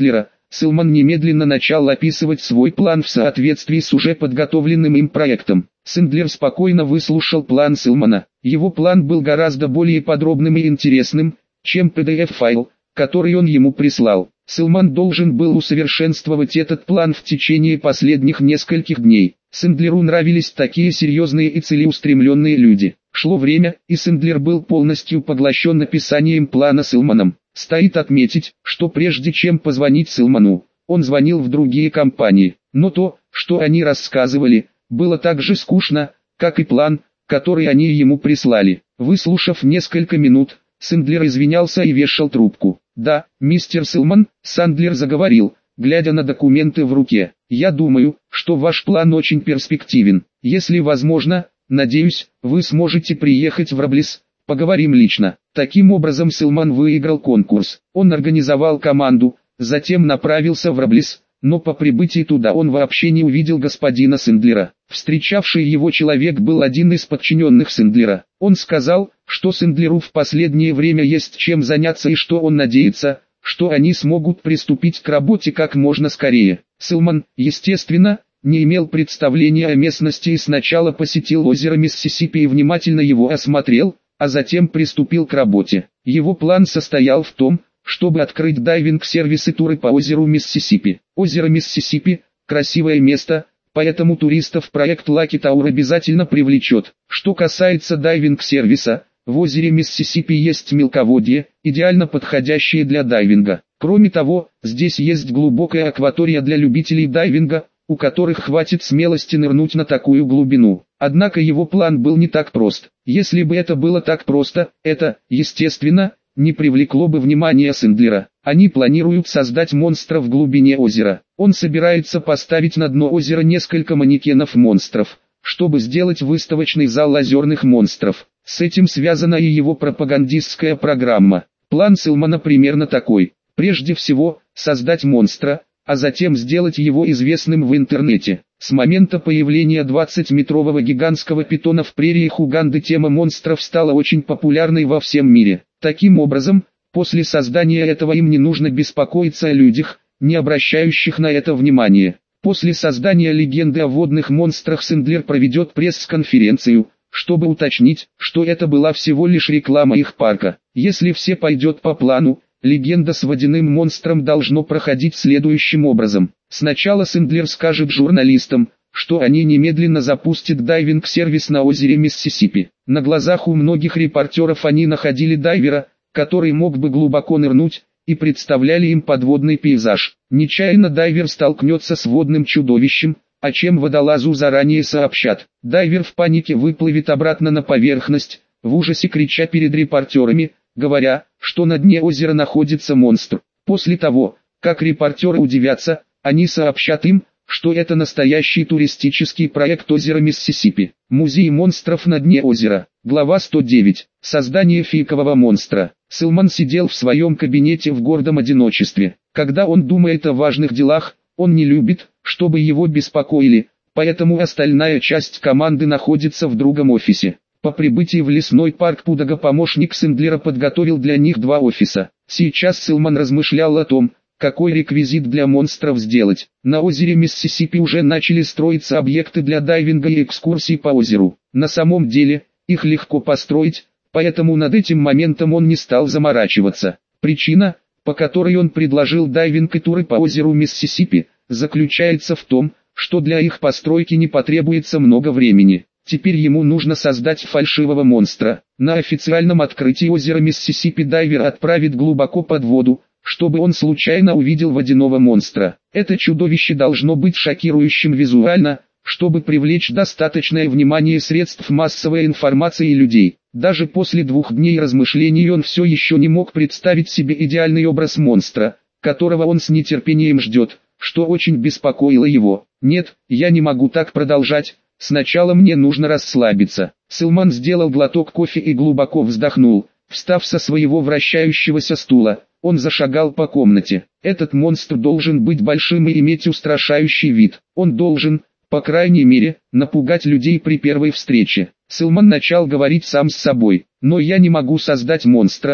Сылман немедленно начал описывать свой план в соответствии с уже подготовленным им проектом. Сэндлер спокойно выслушал план Сылмана. Его план был гораздо более подробным и интересным, чем PDF-файл, который он ему прислал. Сылман должен был усовершенствовать этот план в течение последних нескольких дней. Сэндлеру нравились такие серьезные и целеустремленные люди. Шло время, и Сэндлер был полностью поглощен написанием плана Сылманом. Стоит отметить, что прежде чем позвонить Сылману, он звонил в другие компании. Но то, что они рассказывали, было так же скучно, как и план, который они ему прислали. Выслушав несколько минут, Сэндлер извинялся и вешал трубку. «Да, мистер Сылман», Сэндлер заговорил, глядя на документы в руке. «Я думаю, что ваш план очень перспективен. Если возможно, надеюсь, вы сможете приехать в Роблес. Поговорим лично». Таким образом Сылман выиграл конкурс. Он организовал команду, затем направился в Роблес, но по прибытии туда он вообще не увидел господина Сэндлера. Встречавший его человек был один из подчиненных Сэндлера. Он сказал, что Сэндлеру в последнее время есть чем заняться и что он надеется, что они смогут приступить к работе как можно скорее. Сылман, естественно, не имел представления о местности и сначала посетил озеро Миссисипи и внимательно его осмотрел, а затем приступил к работе. Его план состоял в том, чтобы открыть дайвинг-сервис и туры по озеру Миссисипи. Озеро Миссисипи – красивое место, поэтому туристов проект Lucky Tour обязательно привлечет. Что касается дайвинг-сервиса, в озере Миссисипи есть мелководье, идеально подходящее для дайвинга. Кроме того, здесь есть глубокая акватория для любителей дайвинга, у которых хватит смелости нырнуть на такую глубину. Однако его план был не так прост. Если бы это было так просто, это, естественно, не привлекло бы внимания Сэндлера. Они планируют создать монстра в глубине озера. Он собирается поставить на дно озера несколько манекенов-монстров, чтобы сделать выставочный зал озерных монстров. С этим связана и его пропагандистская программа. План Сылмана примерно такой. Прежде всего, создать монстра, а затем сделать его известным в интернете. С момента появления 20-метрового гигантского питона в прериях Уганды тема монстров стала очень популярной во всем мире. Таким образом, после создания этого им не нужно беспокоиться о людях, не обращающих на это внимания. После создания легенды о водных монстрах Сэндлер проведет пресс-конференцию, чтобы уточнить, что это была всего лишь реклама их парка. Если все пойдет по плану, легенда с водяным монстром должно проходить следующим образом. Сначала Сэндлер скажет журналистам, что они немедленно запустят дайвинг-сервис на озере Миссисипи. На глазах у многих репортеров они находили дайвера, который мог бы глубоко нырнуть, и представляли им подводный пейзаж. Нечаянно дайвер столкнется с водным чудовищем, о чем водолазу заранее сообщат. Дайвер в панике выплывет обратно на поверхность, в ужасе крича перед репортерами, говоря, что на дне озера находится монстр. После того, как репортеры удивятся, они сообщат им, что это настоящий туристический проект озера Миссисипи. Музей монстров на дне озера. Глава 109. Создание фейкового монстра. Сылман сидел в своем кабинете в гордом одиночестве. Когда он думает о важных делах, он не любит, чтобы его беспокоили, поэтому остальная часть команды находится в другом офисе. По прибытии в лесной парк Пудога помощник Сэндлера подготовил для них два офиса. Сейчас Сылман размышлял о том, какой реквизит для монстров сделать. На озере Миссисипи уже начали строиться объекты для дайвинга и экскурсий по озеру. На самом деле, их легко построить, поэтому над этим моментом он не стал заморачиваться. Причина, по которой он предложил дайвинг и туры по озеру Миссисипи, заключается в том, что для их постройки не потребуется много времени. Теперь ему нужно создать фальшивого монстра. На официальном открытии озера Миссисипи дайвер отправит глубоко под воду, чтобы он случайно увидел водяного монстра. Это чудовище должно быть шокирующим визуально, чтобы привлечь достаточное внимание средств массовой информации и людей. Даже после 2 дней размышлений он все еще не мог представить себе идеальный образ монстра, которого он с нетерпением ждет, что очень беспокоило его. «Нет, я не могу так продолжать, сначала мне нужно расслабиться». Сылман сделал глоток кофе и глубоко вздохнул. Встав со своего вращающегося стула, он зашагал по комнате. Этот монстр должен быть большим и иметь устрашающий вид. Он должен, по крайней мере, напугать людей при первой встрече. Сылман начал говорить сам с собой. «Но я не могу создать монстра,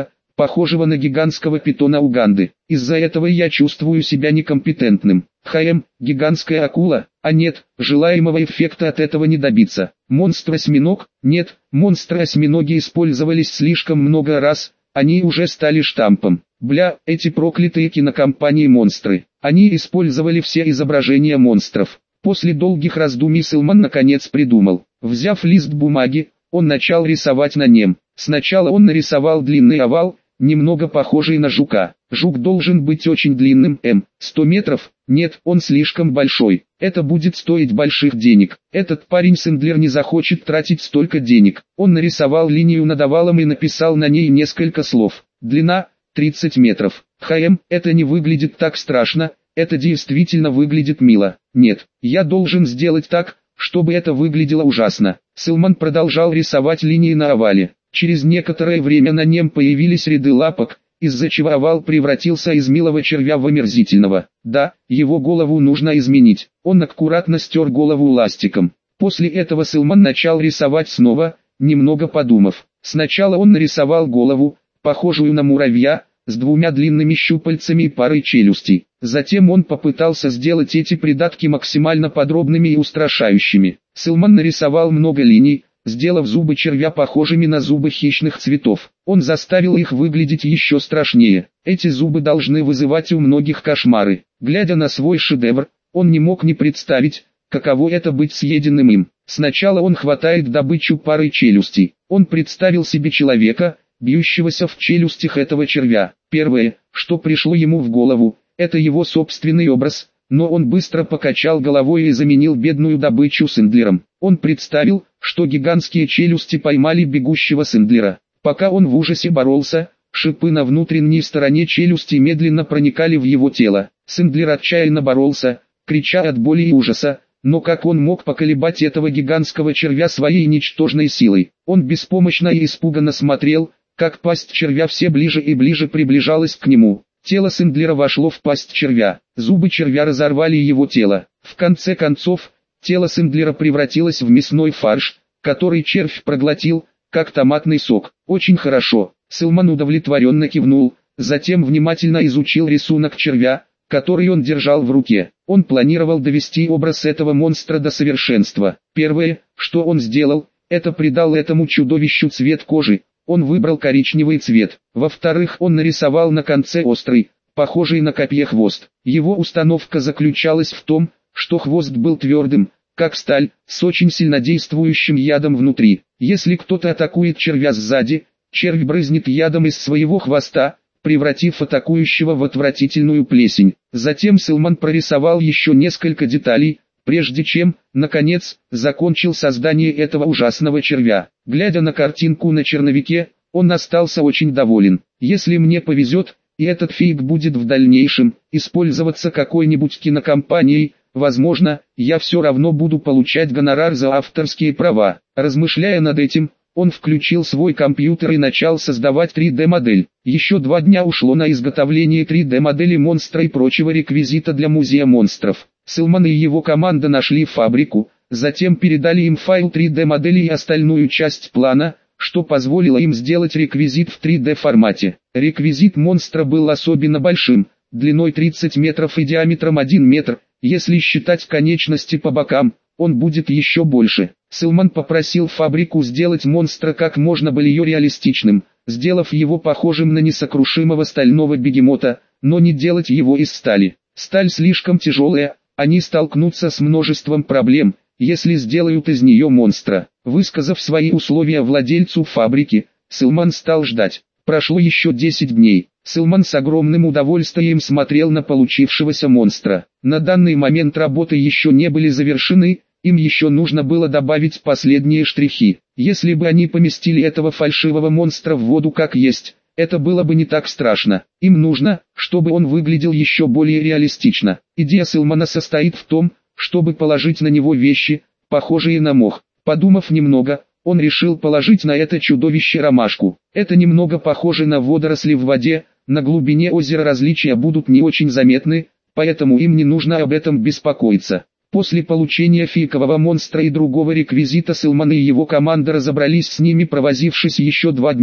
похожего на гигантского питона Уганды. Из-за этого я чувствую себя некомпетентным. Гигантская акула, а нет, желаемого эффекта от этого не добиться. Монстр-осьминог, нет, монстры-осьминоги использовались слишком много раз, они уже стали штампом. Бля, эти проклятые кинокомпании монстры. Они использовали все изображения монстров. После долгих раздумий Сылман наконец придумал. Взяв лист бумаги, он начал рисовать на нем. Сначала он нарисовал длинный овал, немного похожий на жука. Жук должен быть очень длинным, 100 метров, нет, он слишком большой. Это будет стоить больших денег. Этот парень Сэндлер не захочет тратить столько денег. Он нарисовал линию над овалом и написал на ней несколько слов. Длина 30 метров. Это не выглядит так страшно, это действительно выглядит мило. Нет, я должен сделать так, чтобы это выглядело ужасно. Сылман продолжал рисовать линии на овале. Через некоторое время на нем появились ряды лапок, из-за чего овал превратился из милого червя в омерзительного. Да, его голову нужно изменить. Он аккуратно стер голову ластиком. После этого Сылман начал рисовать снова, немного подумав. Сначала он нарисовал голову, похожую на муравья, с двумя длинными щупальцами и парой челюстей. Затем он попытался сделать эти придатки максимально подробными и устрашающими. Сылман нарисовал много линий, сделав зубы червя похожими на зубы хищных цветов. Он заставил их выглядеть еще страшнее. Эти зубы должны вызывать у многих кошмары. Глядя на свой шедевр, он не мог не представить, каково это быть съеденным им. Сначала он хватает добычу парой челюстей. Он представил себе человека, бьющегося в челюстях этого червя. Первое, что пришло ему в голову, это его собственный образ, но он быстро покачал головой и заменил бедную добычу Сэндлером. Он представил, что гигантские челюсти поймали бегущего Сэндлера. Пока он в ужасе боролся, шипы на внутренней стороне челюсти медленно проникали в его тело. Сэндлер отчаянно боролся, крича от боли и ужаса, но как он мог поколебать этого гигантского червя своей ничтожной силой? Он беспомощно и испуганно смотрел, как пасть червя все ближе и ближе приближалась к нему. Тело Сэндлера вошло в пасть червя. Зубы червя разорвали его тело. В конце концов, тело Сэндлера превратилось в мясной фарш, который червь проглотил, как томатный сок. Очень хорошо. Сылман удовлетворенно кивнул, затем внимательно изучил рисунок червя, который он держал в руке. Он планировал довести образ этого монстра до совершенства. Первое, что он сделал, это придал этому чудовищу цвет кожи. Он выбрал коричневый цвет. Во-вторых, он нарисовал на конце острый, похожий на копье хвост. Его установка заключалась в том, что хвост был твердым, как сталь, с очень сильнодействующим ядом внутри. Если кто-то атакует червя сзади, червь брызнет ядом из своего хвоста, превратив атакующего в отвратительную плесень. Затем Сылман прорисовал еще несколько деталей, прежде чем, наконец, закончил создание этого ужасного червя. Глядя на картинку на черновике, он остался очень доволен. Если мне повезет, и этот фейк будет в дальнейшем использоваться какой-нибудь кинокомпанией, возможно, я все равно буду получать гонорар за авторские права. Размышляя над этим, он включил свой компьютер и начал создавать 3D-модель. Еще 2 дня ушло на изготовление 3D-модели монстра и прочего реквизита для музея монстров. Сылман и его команда нашли фабрику, затем передали им файл 3D-модели и остальную часть плана, что позволило им сделать реквизит в 3D формате. Реквизит монстра был особенно большим, длиной 30 метров и диаметром 1 метр, если считать конечности по бокам, он будет еще больше. Сылман попросил фабрику сделать монстра как можно более реалистичным, сделав его похожим на несокрушимого стального бегемота, но не делать его из стали. Сталь слишком тяжелая, они столкнутся с множеством проблем, если сделают из нее монстра. Высказав свои условия владельцу фабрики, Сылман стал ждать. Прошло еще 10 дней. Сылман с огромным удовольствием смотрел на получившегося монстра. На данный момент работы еще не были завершены, им еще нужно было добавить последние штрихи. Если бы они поместили этого фальшивого монстра в воду как есть, это было бы не так страшно. Им нужно, чтобы он выглядел еще более реалистично. Идея Сылмана состоит в том, чтобы положить на него вещи, похожие на мох. Подумав немного, он решил положить на это чудовище ромашку. Это немного похоже на водоросли в воде, на глубине озера различия будут не очень заметны, поэтому им не нужно об этом беспокоиться. После получения фейкового монстра и другого реквизита Сылман и его команда разобрались с ними, провозившись еще 2 дня.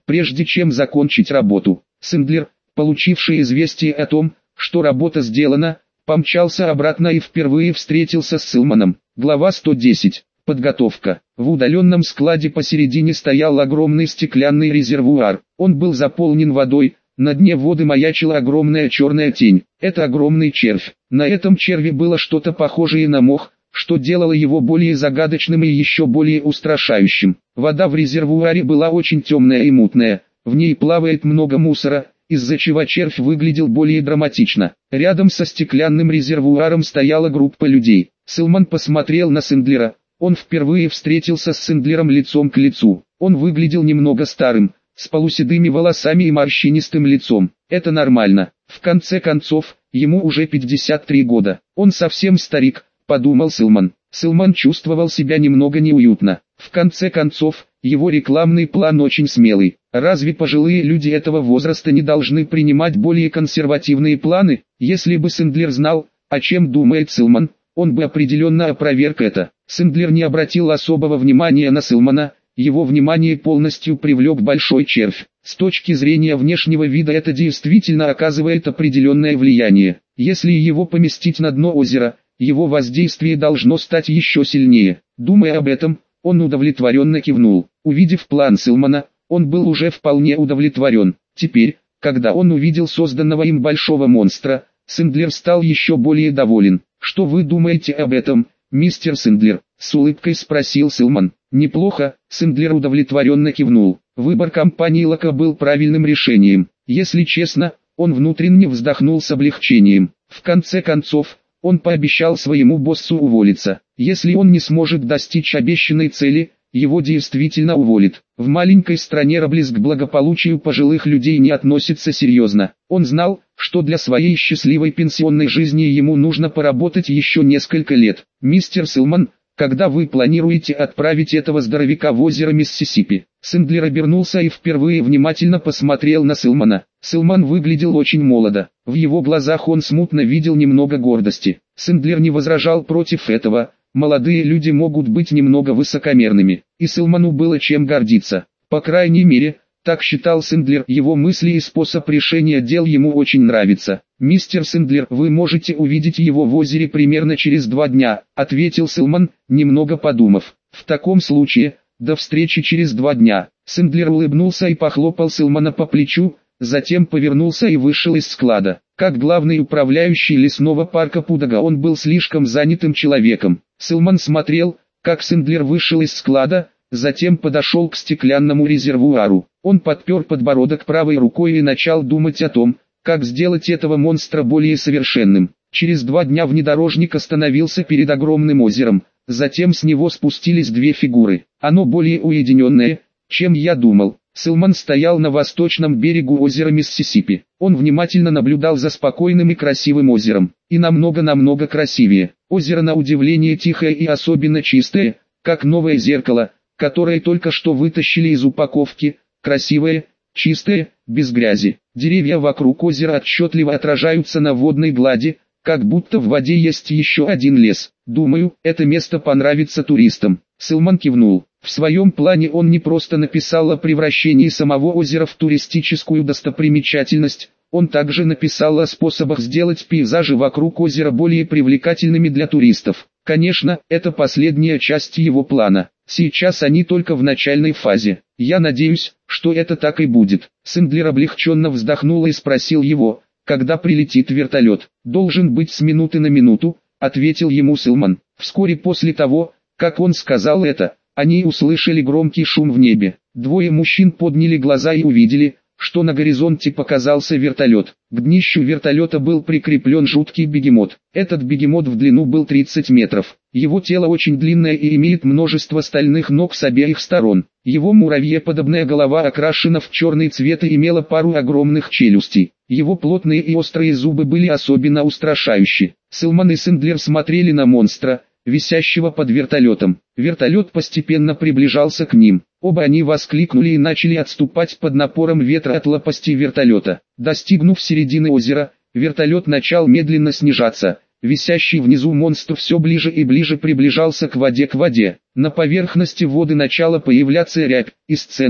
прежде чем закончить работу. Сэндлер, получивший известие о том, что работа сделана, помчался обратно и впервые встретился с Силманом. Глава 110. Подготовка. В удаленном складе посередине стоял огромный стеклянный резервуар. Он был заполнен водой, на дне воды маячила огромная черная тень. Это огромный червь. На этом черве было что-то похожее на мох, что делало его более загадочным и еще более устрашающим. Вода в резервуаре была очень темная и мутная, в ней плавает много мусора, из-за чего червь выглядел более драматично. Рядом со стеклянным резервуаром стояла группа людей. Силман посмотрел на Сэндлера. Он впервые встретился с Сэндлером лицом к лицу. Он выглядел немного старым, с полуседыми волосами и морщинистым лицом. Это нормально. В конце концов, ему уже 53 года. Он совсем старик, подумал Силман. Силман чувствовал себя немного неуютно. В конце концов, его рекламный план очень смелый. Разве пожилые люди этого возраста не должны принимать более консервативные планы? Если бы Сэндлер знал, о чем думает Силман, он бы определенно опроверг это. Сэндлер не обратил особого внимания на Силмана, его внимание полностью привлек большой червь. С точки зрения внешнего вида это действительно оказывает определенное влияние. Если его поместить на дно озера, его воздействие должно стать еще сильнее. Думая об этом, он удовлетворенно кивнул. Увидев план Силмана, он был уже вполне удовлетворен. Теперь, когда он увидел созданного им большого монстра, Сэндлер стал еще более доволен. «Что вы думаете об этом, мистер Сэндлер?» — с улыбкой спросил Силман. «Неплохо», — Сэндлер удовлетворенно кивнул. Выбор компании Лока был правильным решением. Если честно, он внутренне вздохнул с облегчением. В конце концов, он пообещал своему боссу уволиться. Если он не сможет достичь обещанной цели, его действительно уволят. В маленькой стране проблеск к благополучию пожилых людей не относится серьезно. Он знал, что для своей счастливой пенсионной жизни ему нужно поработать еще несколько лет. «Мистер Силман, когда вы планируете отправить этого здоровяка в озеро Миссисипи?» Сэндлер обернулся и впервые внимательно посмотрел на Силмана. Силман выглядел очень молодо. В его глазах он смутно видел немного гордости. Сэндлер не возражал против этого. Молодые люди могут быть немного высокомерными, и Силману было чем гордиться. По крайней мере, так считал Сэндлер. Его мысли и способ решения дел ему очень нравится. «Мистер Сэндлер, вы можете увидеть его в озере примерно через 2 дня», — ответил Силман, немного подумав. «В таком случае, до встречи через 2 дня». Сэндлер улыбнулся и похлопал Силмана по плечу, затем повернулся и вышел из склада. Как главный управляющий лесного парка Пудога он был слишком занятым человеком. Силман смотрел, как Сэндлер вышел из склада, затем подошел к стеклянному резервуару. Он подпер подбородок правой рукой и начал думать о том, как сделать этого монстра более совершенным. Через 2 дня внедорожник остановился перед огромным озером, затем с него спустились 2 фигуры. Оно более уединенное, чем я думал. Силман стоял на восточном берегу озера Миссисипи. Он внимательно наблюдал за спокойным и красивым озером. И намного красивее. Озеро на удивление тихое и особенно чистое, как новое зеркало, которое только что вытащили из упаковки. Красивое, чистое, без грязи. Деревья вокруг озера отчетливо отражаются на водной глади, как будто в воде есть еще один лес. «Думаю, это место понравится туристам». Силман кивнул. В своем плане он не просто написал о превращении самого озера в туристическую достопримечательность, он также написал о способах сделать пейзажи вокруг озера более привлекательными для туристов. Конечно, это последняя часть его плана. Сейчас они только в начальной фазе. Я надеюсь, что это так и будет. Сэндлер облегченно вздохнул и спросил его, когда прилетит вертолет. «Должен быть с минуты на минуту», — ответил ему Силман. Вскоре после того, как он сказал это, они услышали громкий шум в небе. 2 мужчин подняли глаза и увидели, что на горизонте показался вертолет. К днищу вертолета был прикреплен жуткий бегемот. Этот бегемот в длину был 30 метров. Его тело очень длинное и имеет множество стальных ног с обеих сторон. Его муравьеподобная голова окрашена в черный цвет и имела пару огромных челюстей. Его плотные и острые зубы были особенно устрашающие. Силман и Сэндлер смотрели на монстра, висящего под вертолетом. Вертолет постепенно приближался к ним. Оба они воскликнули и начали отступать под напором ветра от лопасти вертолета. Достигнув середины озера, вертолет начал медленно снижаться. Висящий внизу монстр все ближе и ближе приближался к воде. На поверхности воды начала появляться рябь, и сцена,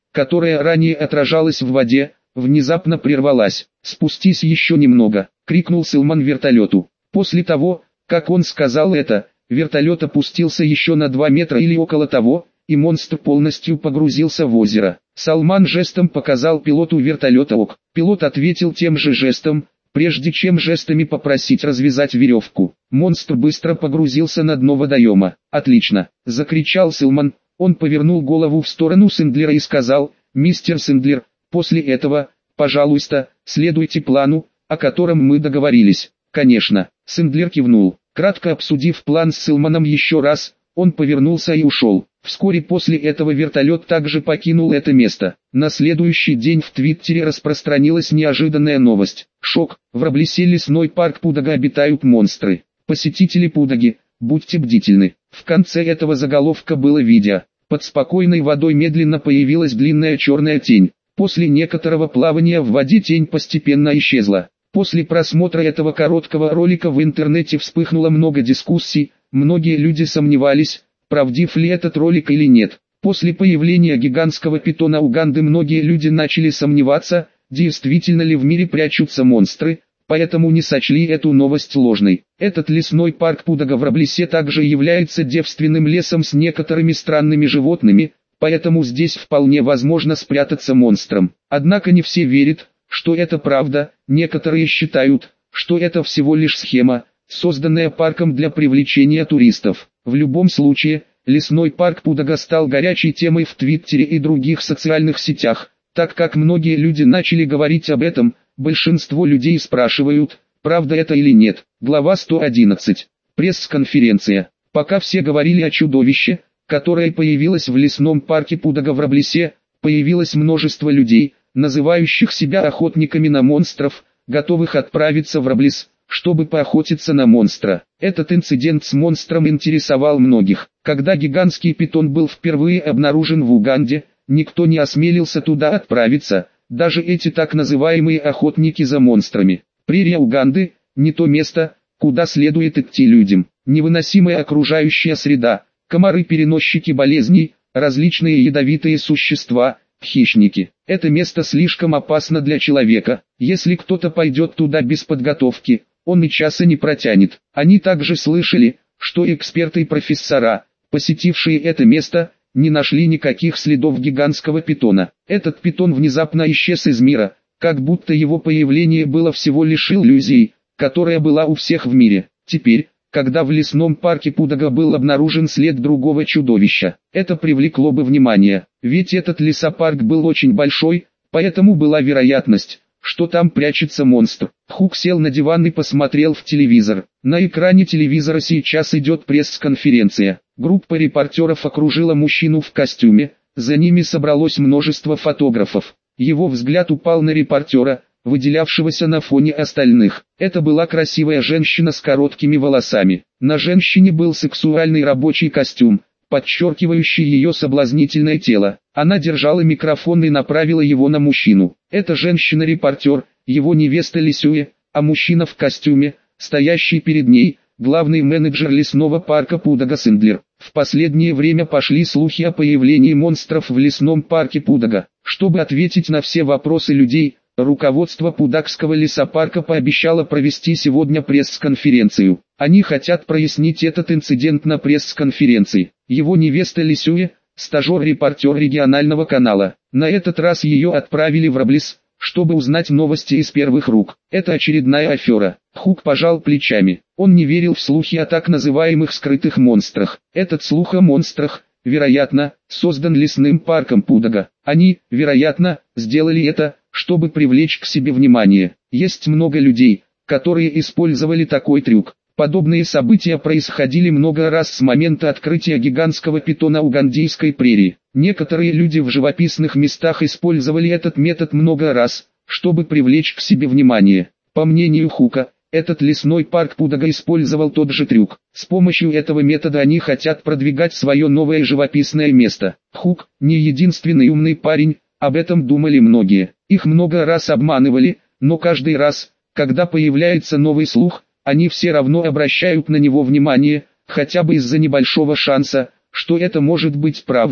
которая ранее отражалась в воде, внезапно прервалась. «Спустись еще немного!» — крикнул Сылман вертолету. После того, как он сказал это, вертолет опустился еще на 2 метра или около того, и монстр полностью погрузился в озеро. Салман жестом показал пилоту вертолета ок. Пилот ответил тем же жестом, прежде чем жестами попросить развязать веревку. Монстр быстро погрузился на дно водоема. «Отлично!» — закричал Сылман. Он повернул голову в сторону Сэндлера и сказал: «Мистер Сэндлер, после этого, пожалуйста, следуйте плану, о котором мы договорились». «Конечно», — Сэндлер кивнул. Кратко обсудив план с Сылманом еще раз, он повернулся и ушел. Вскоре после этого вертолет также покинул это место. На следующий день в Твиттере распространилась неожиданная новость. Шок. В Роблесе лесной парк Пудога обитают монстры. Посетители Пудаги, будьте бдительны. В конце этого заголовка было видео. Под спокойной водой медленно появилась длинная черная тень. После некоторого плавания в воде тень постепенно исчезла. После просмотра этого короткого ролика в интернете вспыхнуло много дискуссий. Многие люди сомневались, правдив ли этот ролик или нет. После появления гигантского питона Уганды многие люди начали сомневаться, действительно ли в мире прячутся монстры, поэтому не сочли эту новость ложной. Этот лесной парк Пудога в Роблесе также является девственным лесом с некоторыми странными животными, поэтому здесь вполне возможно спрятаться монстром. Однако не все верят, что это правда, некоторые считают, что это всего лишь схема, созданная парком для привлечения туристов. В любом случае, лесной парк Пудога стал горячей темой в Твиттере и других социальных сетях, так как многие люди начали говорить об этом. Большинство людей спрашивают, правда это или нет. Глава 111. Пресс-конференция. Пока все говорили о чудовище, которое появилось в лесном парке Пудога в Роблесе, появилось множество людей, называющих себя охотниками на монстров, готовых отправиться в Роблес, чтобы поохотиться на монстра. Этот инцидент с монстром интересовал многих. Когда гигантский питон был впервые обнаружен в Уганде, никто не осмелился туда отправиться, даже эти так называемые охотники за монстрами. Прерия Уганды – не то место, куда следует идти людям. Невыносимая окружающая среда, комары-переносчики болезней, различные ядовитые существа, хищники. Это место слишком опасно для человека. Если кто-то пойдет туда без подготовки, он и часа не протянет. Они также слышали, что эксперты и профессора, посетившие это место, не нашли никаких следов гигантского питона. Этот питон внезапно исчез из мира, как будто его появление было всего лишь иллюзией, которая была у всех в мире. Теперь, когда в лесном парке Пудога был обнаружен след другого чудовища, это привлекло бы внимание, ведь этот лесопарк был очень большой, поэтому была вероятность, что там прячется монстр. Хук сел на диван и посмотрел в телевизор. На экране телевизора сейчас идет пресс-конференция. Группа репортеров окружила мужчину в костюме, за ними собралось множество фотографов. Его взгляд упал на репортера, выделявшегося на фоне остальных. Это была красивая женщина с короткими волосами. На женщине был сексуальный рабочий костюм, подчеркивающий ее соблазнительное тело. Она держала микрофон и направила его на мужчину. Эта женщина-репортер, его невеста Лисюэ, а мужчина в костюме, стоящий перед ней, главный менеджер лесного парка Пудога Сэндлер. В последнее время пошли слухи о появлении монстров в лесном парке Пудога. Чтобы ответить на все вопросы людей, руководство Пудагского лесопарка пообещало провести сегодня пресс-конференцию. Они хотят прояснить этот инцидент на пресс-конференции. Его невеста Лисюэ, стажер-репортер регионального канала. На этот раз ее отправили в Роблес, чтобы узнать новости из первых рук. Это очередная афера. Хук пожал плечами. Он не верил в слухи о так называемых скрытых монстрах. Этот слух о монстрах, вероятно, создан лесным парком Пудога. Они, вероятно, сделали это, чтобы привлечь к себе внимание. Есть много людей, которые использовали такой трюк. Подобные события происходили много раз с момента открытия гигантского питона угандийской прерии. Некоторые люди в живописных местах использовали этот метод много раз, чтобы привлечь к себе внимание. По мнению Хука, этот лесной парк Пудога использовал тот же трюк. С помощью этого метода они хотят продвигать свое новое живописное место. Хук не единственный умный парень, об этом думали многие. Их много раз обманывали, но каждый раз, когда появляется новый слух, они все равно обращают на него внимание, хотя бы из-за небольшого шанса, что это может быть правдой.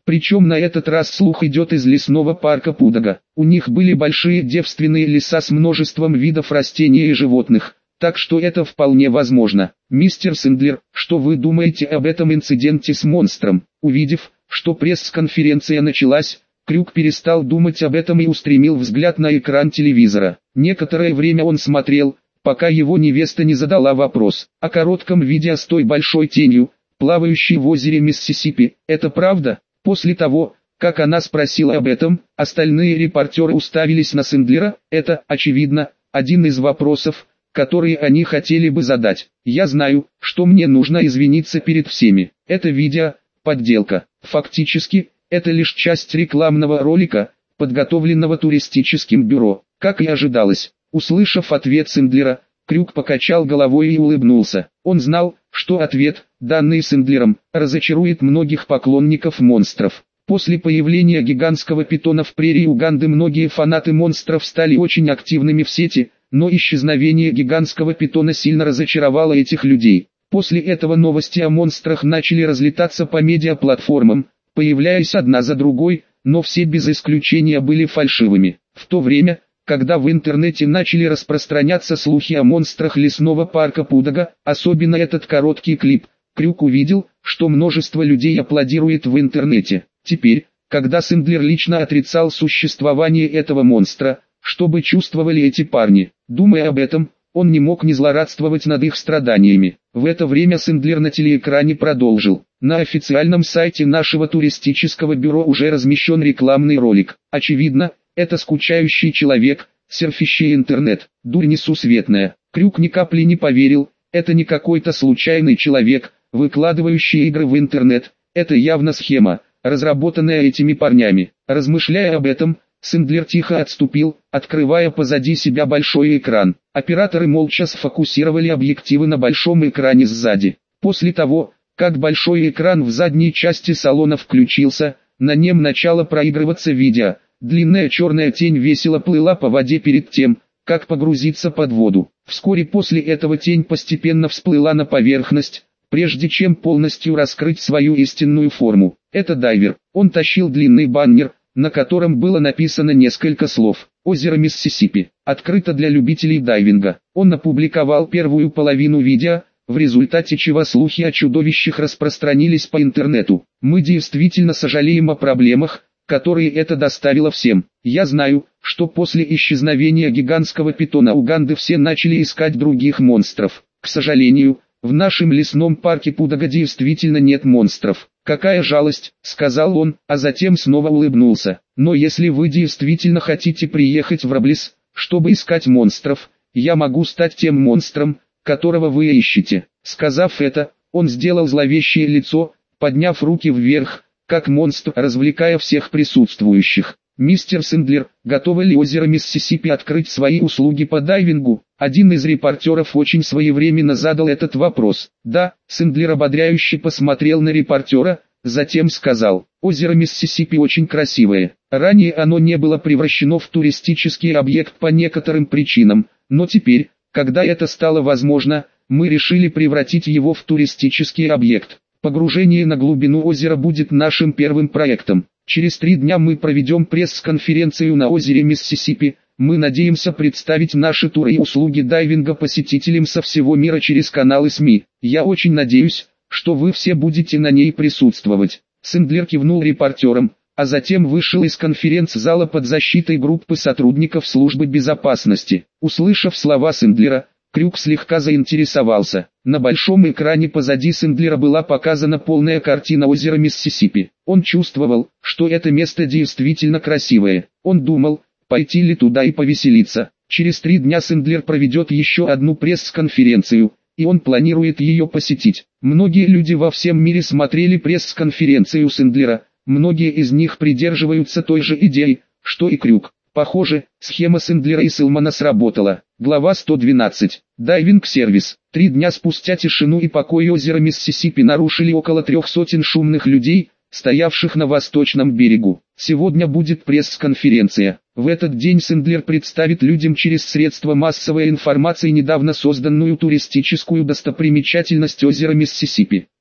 Причем на этот раз слух идет из лесного парка Пудога. У них были большие девственные леса с множеством видов растений и животных, так что это вполне возможно. Мистер Сэндлер, что вы думаете об этом инциденте с монстром? Увидев, что пресс-конференция началась, Крюк перестал думать об этом и устремил взгляд на экран телевизора. Некоторое время он смотрел, пока его невеста не задала вопрос о коротком видео с той большой тенью, плавающей в озере Миссисипи. Это правда? После того, как она спросила об этом, остальные репортеры уставились на Сэндлера. Это, очевидно, один из вопросов, которые они хотели бы задать. Я знаю, что мне нужно извиниться перед всеми. Это видео – подделка. Фактически, это лишь часть рекламного ролика, подготовленного туристическим бюро. Как и ожидалось, услышав ответ Сэндлера, Крюк покачал головой и улыбнулся. Он знал, что ответ, данный Сэндлером, разочарует многих поклонников монстров. После появления гигантского питона в прерии Уганды многие фанаты монстров стали очень активными в сети, но исчезновение гигантского питона сильно разочаровало этих людей. После этого новости о монстрах начали разлетаться по медиаплатформам, появляясь одна за другой, но все без исключения были фальшивыми. В то время, когда в интернете начали распространяться слухи о монстрах лесного парка Пудога, особенно этот короткий клип, Крюк увидел, что множество людей аплодирует в интернете. Теперь, когда Сэндлер лично отрицал существование этого монстра, что бы чувствовали эти парни? Думая об этом, он не мог не злорадствовать над их страданиями. В это время Сэндлер на телеэкране продолжил. На официальном сайте нашего туристического бюро уже размещен рекламный ролик. Очевидно, это скучающий человек, серфящий интернет. Дурь несусветная. Крюк ни капли не поверил. Это не какой-то случайный человек, выкладывающий игры в интернет. Это явно схема, разработанная этими парнями. Размышляя об этом, Сэндлер тихо отступил, открывая позади себя большой экран. Операторы молча сфокусировали объективы на большом экране сзади. После того, как большой экран в задней части салона включился, на нем начало проигрываться видео. Длинная черная тень весело плыла по воде перед тем, как погрузиться под воду. Вскоре после этого тень постепенно всплыла на поверхность, прежде чем полностью раскрыть свою истинную форму. Это дайвер. Он тащил длинный баннер, на котором было написано несколько слов. Озеро Миссисипи. Открыто для любителей дайвинга. Он опубликовал первую половину видео, в результате чего слухи о чудовищах распространились по интернету. Мы действительно сожалеем о проблемах, которые это доставило всем. Я знаю, что после исчезновения гигантского питона Уганды все начали искать других монстров. К сожалению, в нашем лесном парке Пудога действительно нет монстров. «Какая жалость», — сказал он, а затем снова улыбнулся. «Но если вы действительно хотите приехать в Роблес, чтобы искать монстров, я могу стать тем монстром, которого вы ищете». Сказав это, он сделал зловещее лицо, подняв руки вверх, как монстр, развлекая всех присутствующих. «Мистер Сэндлер, готово ли озеро Миссисипи открыть свои услуги по дайвингу?» Один из репортеров очень своевременно задал этот вопрос. «Да», Сэндлер ободряюще посмотрел на репортера, затем сказал, «Озеро Миссисипи очень красивое. Ранее оно не было превращено в туристический объект по некоторым причинам, но теперь, когда это стало возможно, мы решили превратить его в туристический объект. Погружение на глубину озера будет нашим первым проектом. Через 3 дня мы проведем пресс-конференцию на озере Миссисипи. Мы надеемся представить наши туры и услуги дайвинга посетителям со всего мира через каналы СМИ. Я очень надеюсь, что вы все будете на ней присутствовать». Сэндлер кивнул репортерам, а затем вышел из конференц-зала под защитой группы сотрудников службы безопасности. Услышав слова Сэндлера, Крюк слегка заинтересовался. На большом экране позади Сэндлера была показана полная картина озера Миссисипи. Он чувствовал, что это место действительно красивое. Он думал, пойти ли туда и повеселиться. Через 3 дня Сэндлер проведет еще одну пресс-конференцию, и он планирует ее посетить. Многие люди во всем мире смотрели пресс-конференцию Сэндлера. Многие из них придерживаются той же идеи, что и Крюк. Похоже, схема Сэндлера и Силмана сработала. Глава 112. Дайвинг-сервис. 3 дня спустя тишину и покой озера Миссисипи нарушили около 300 шумных людей, стоявших на восточном берегу. Сегодня будет пресс-конференция. В этот день Сэндлер представит людям через средства массовой информации недавно созданную туристическую достопримечательность озера Миссисипи.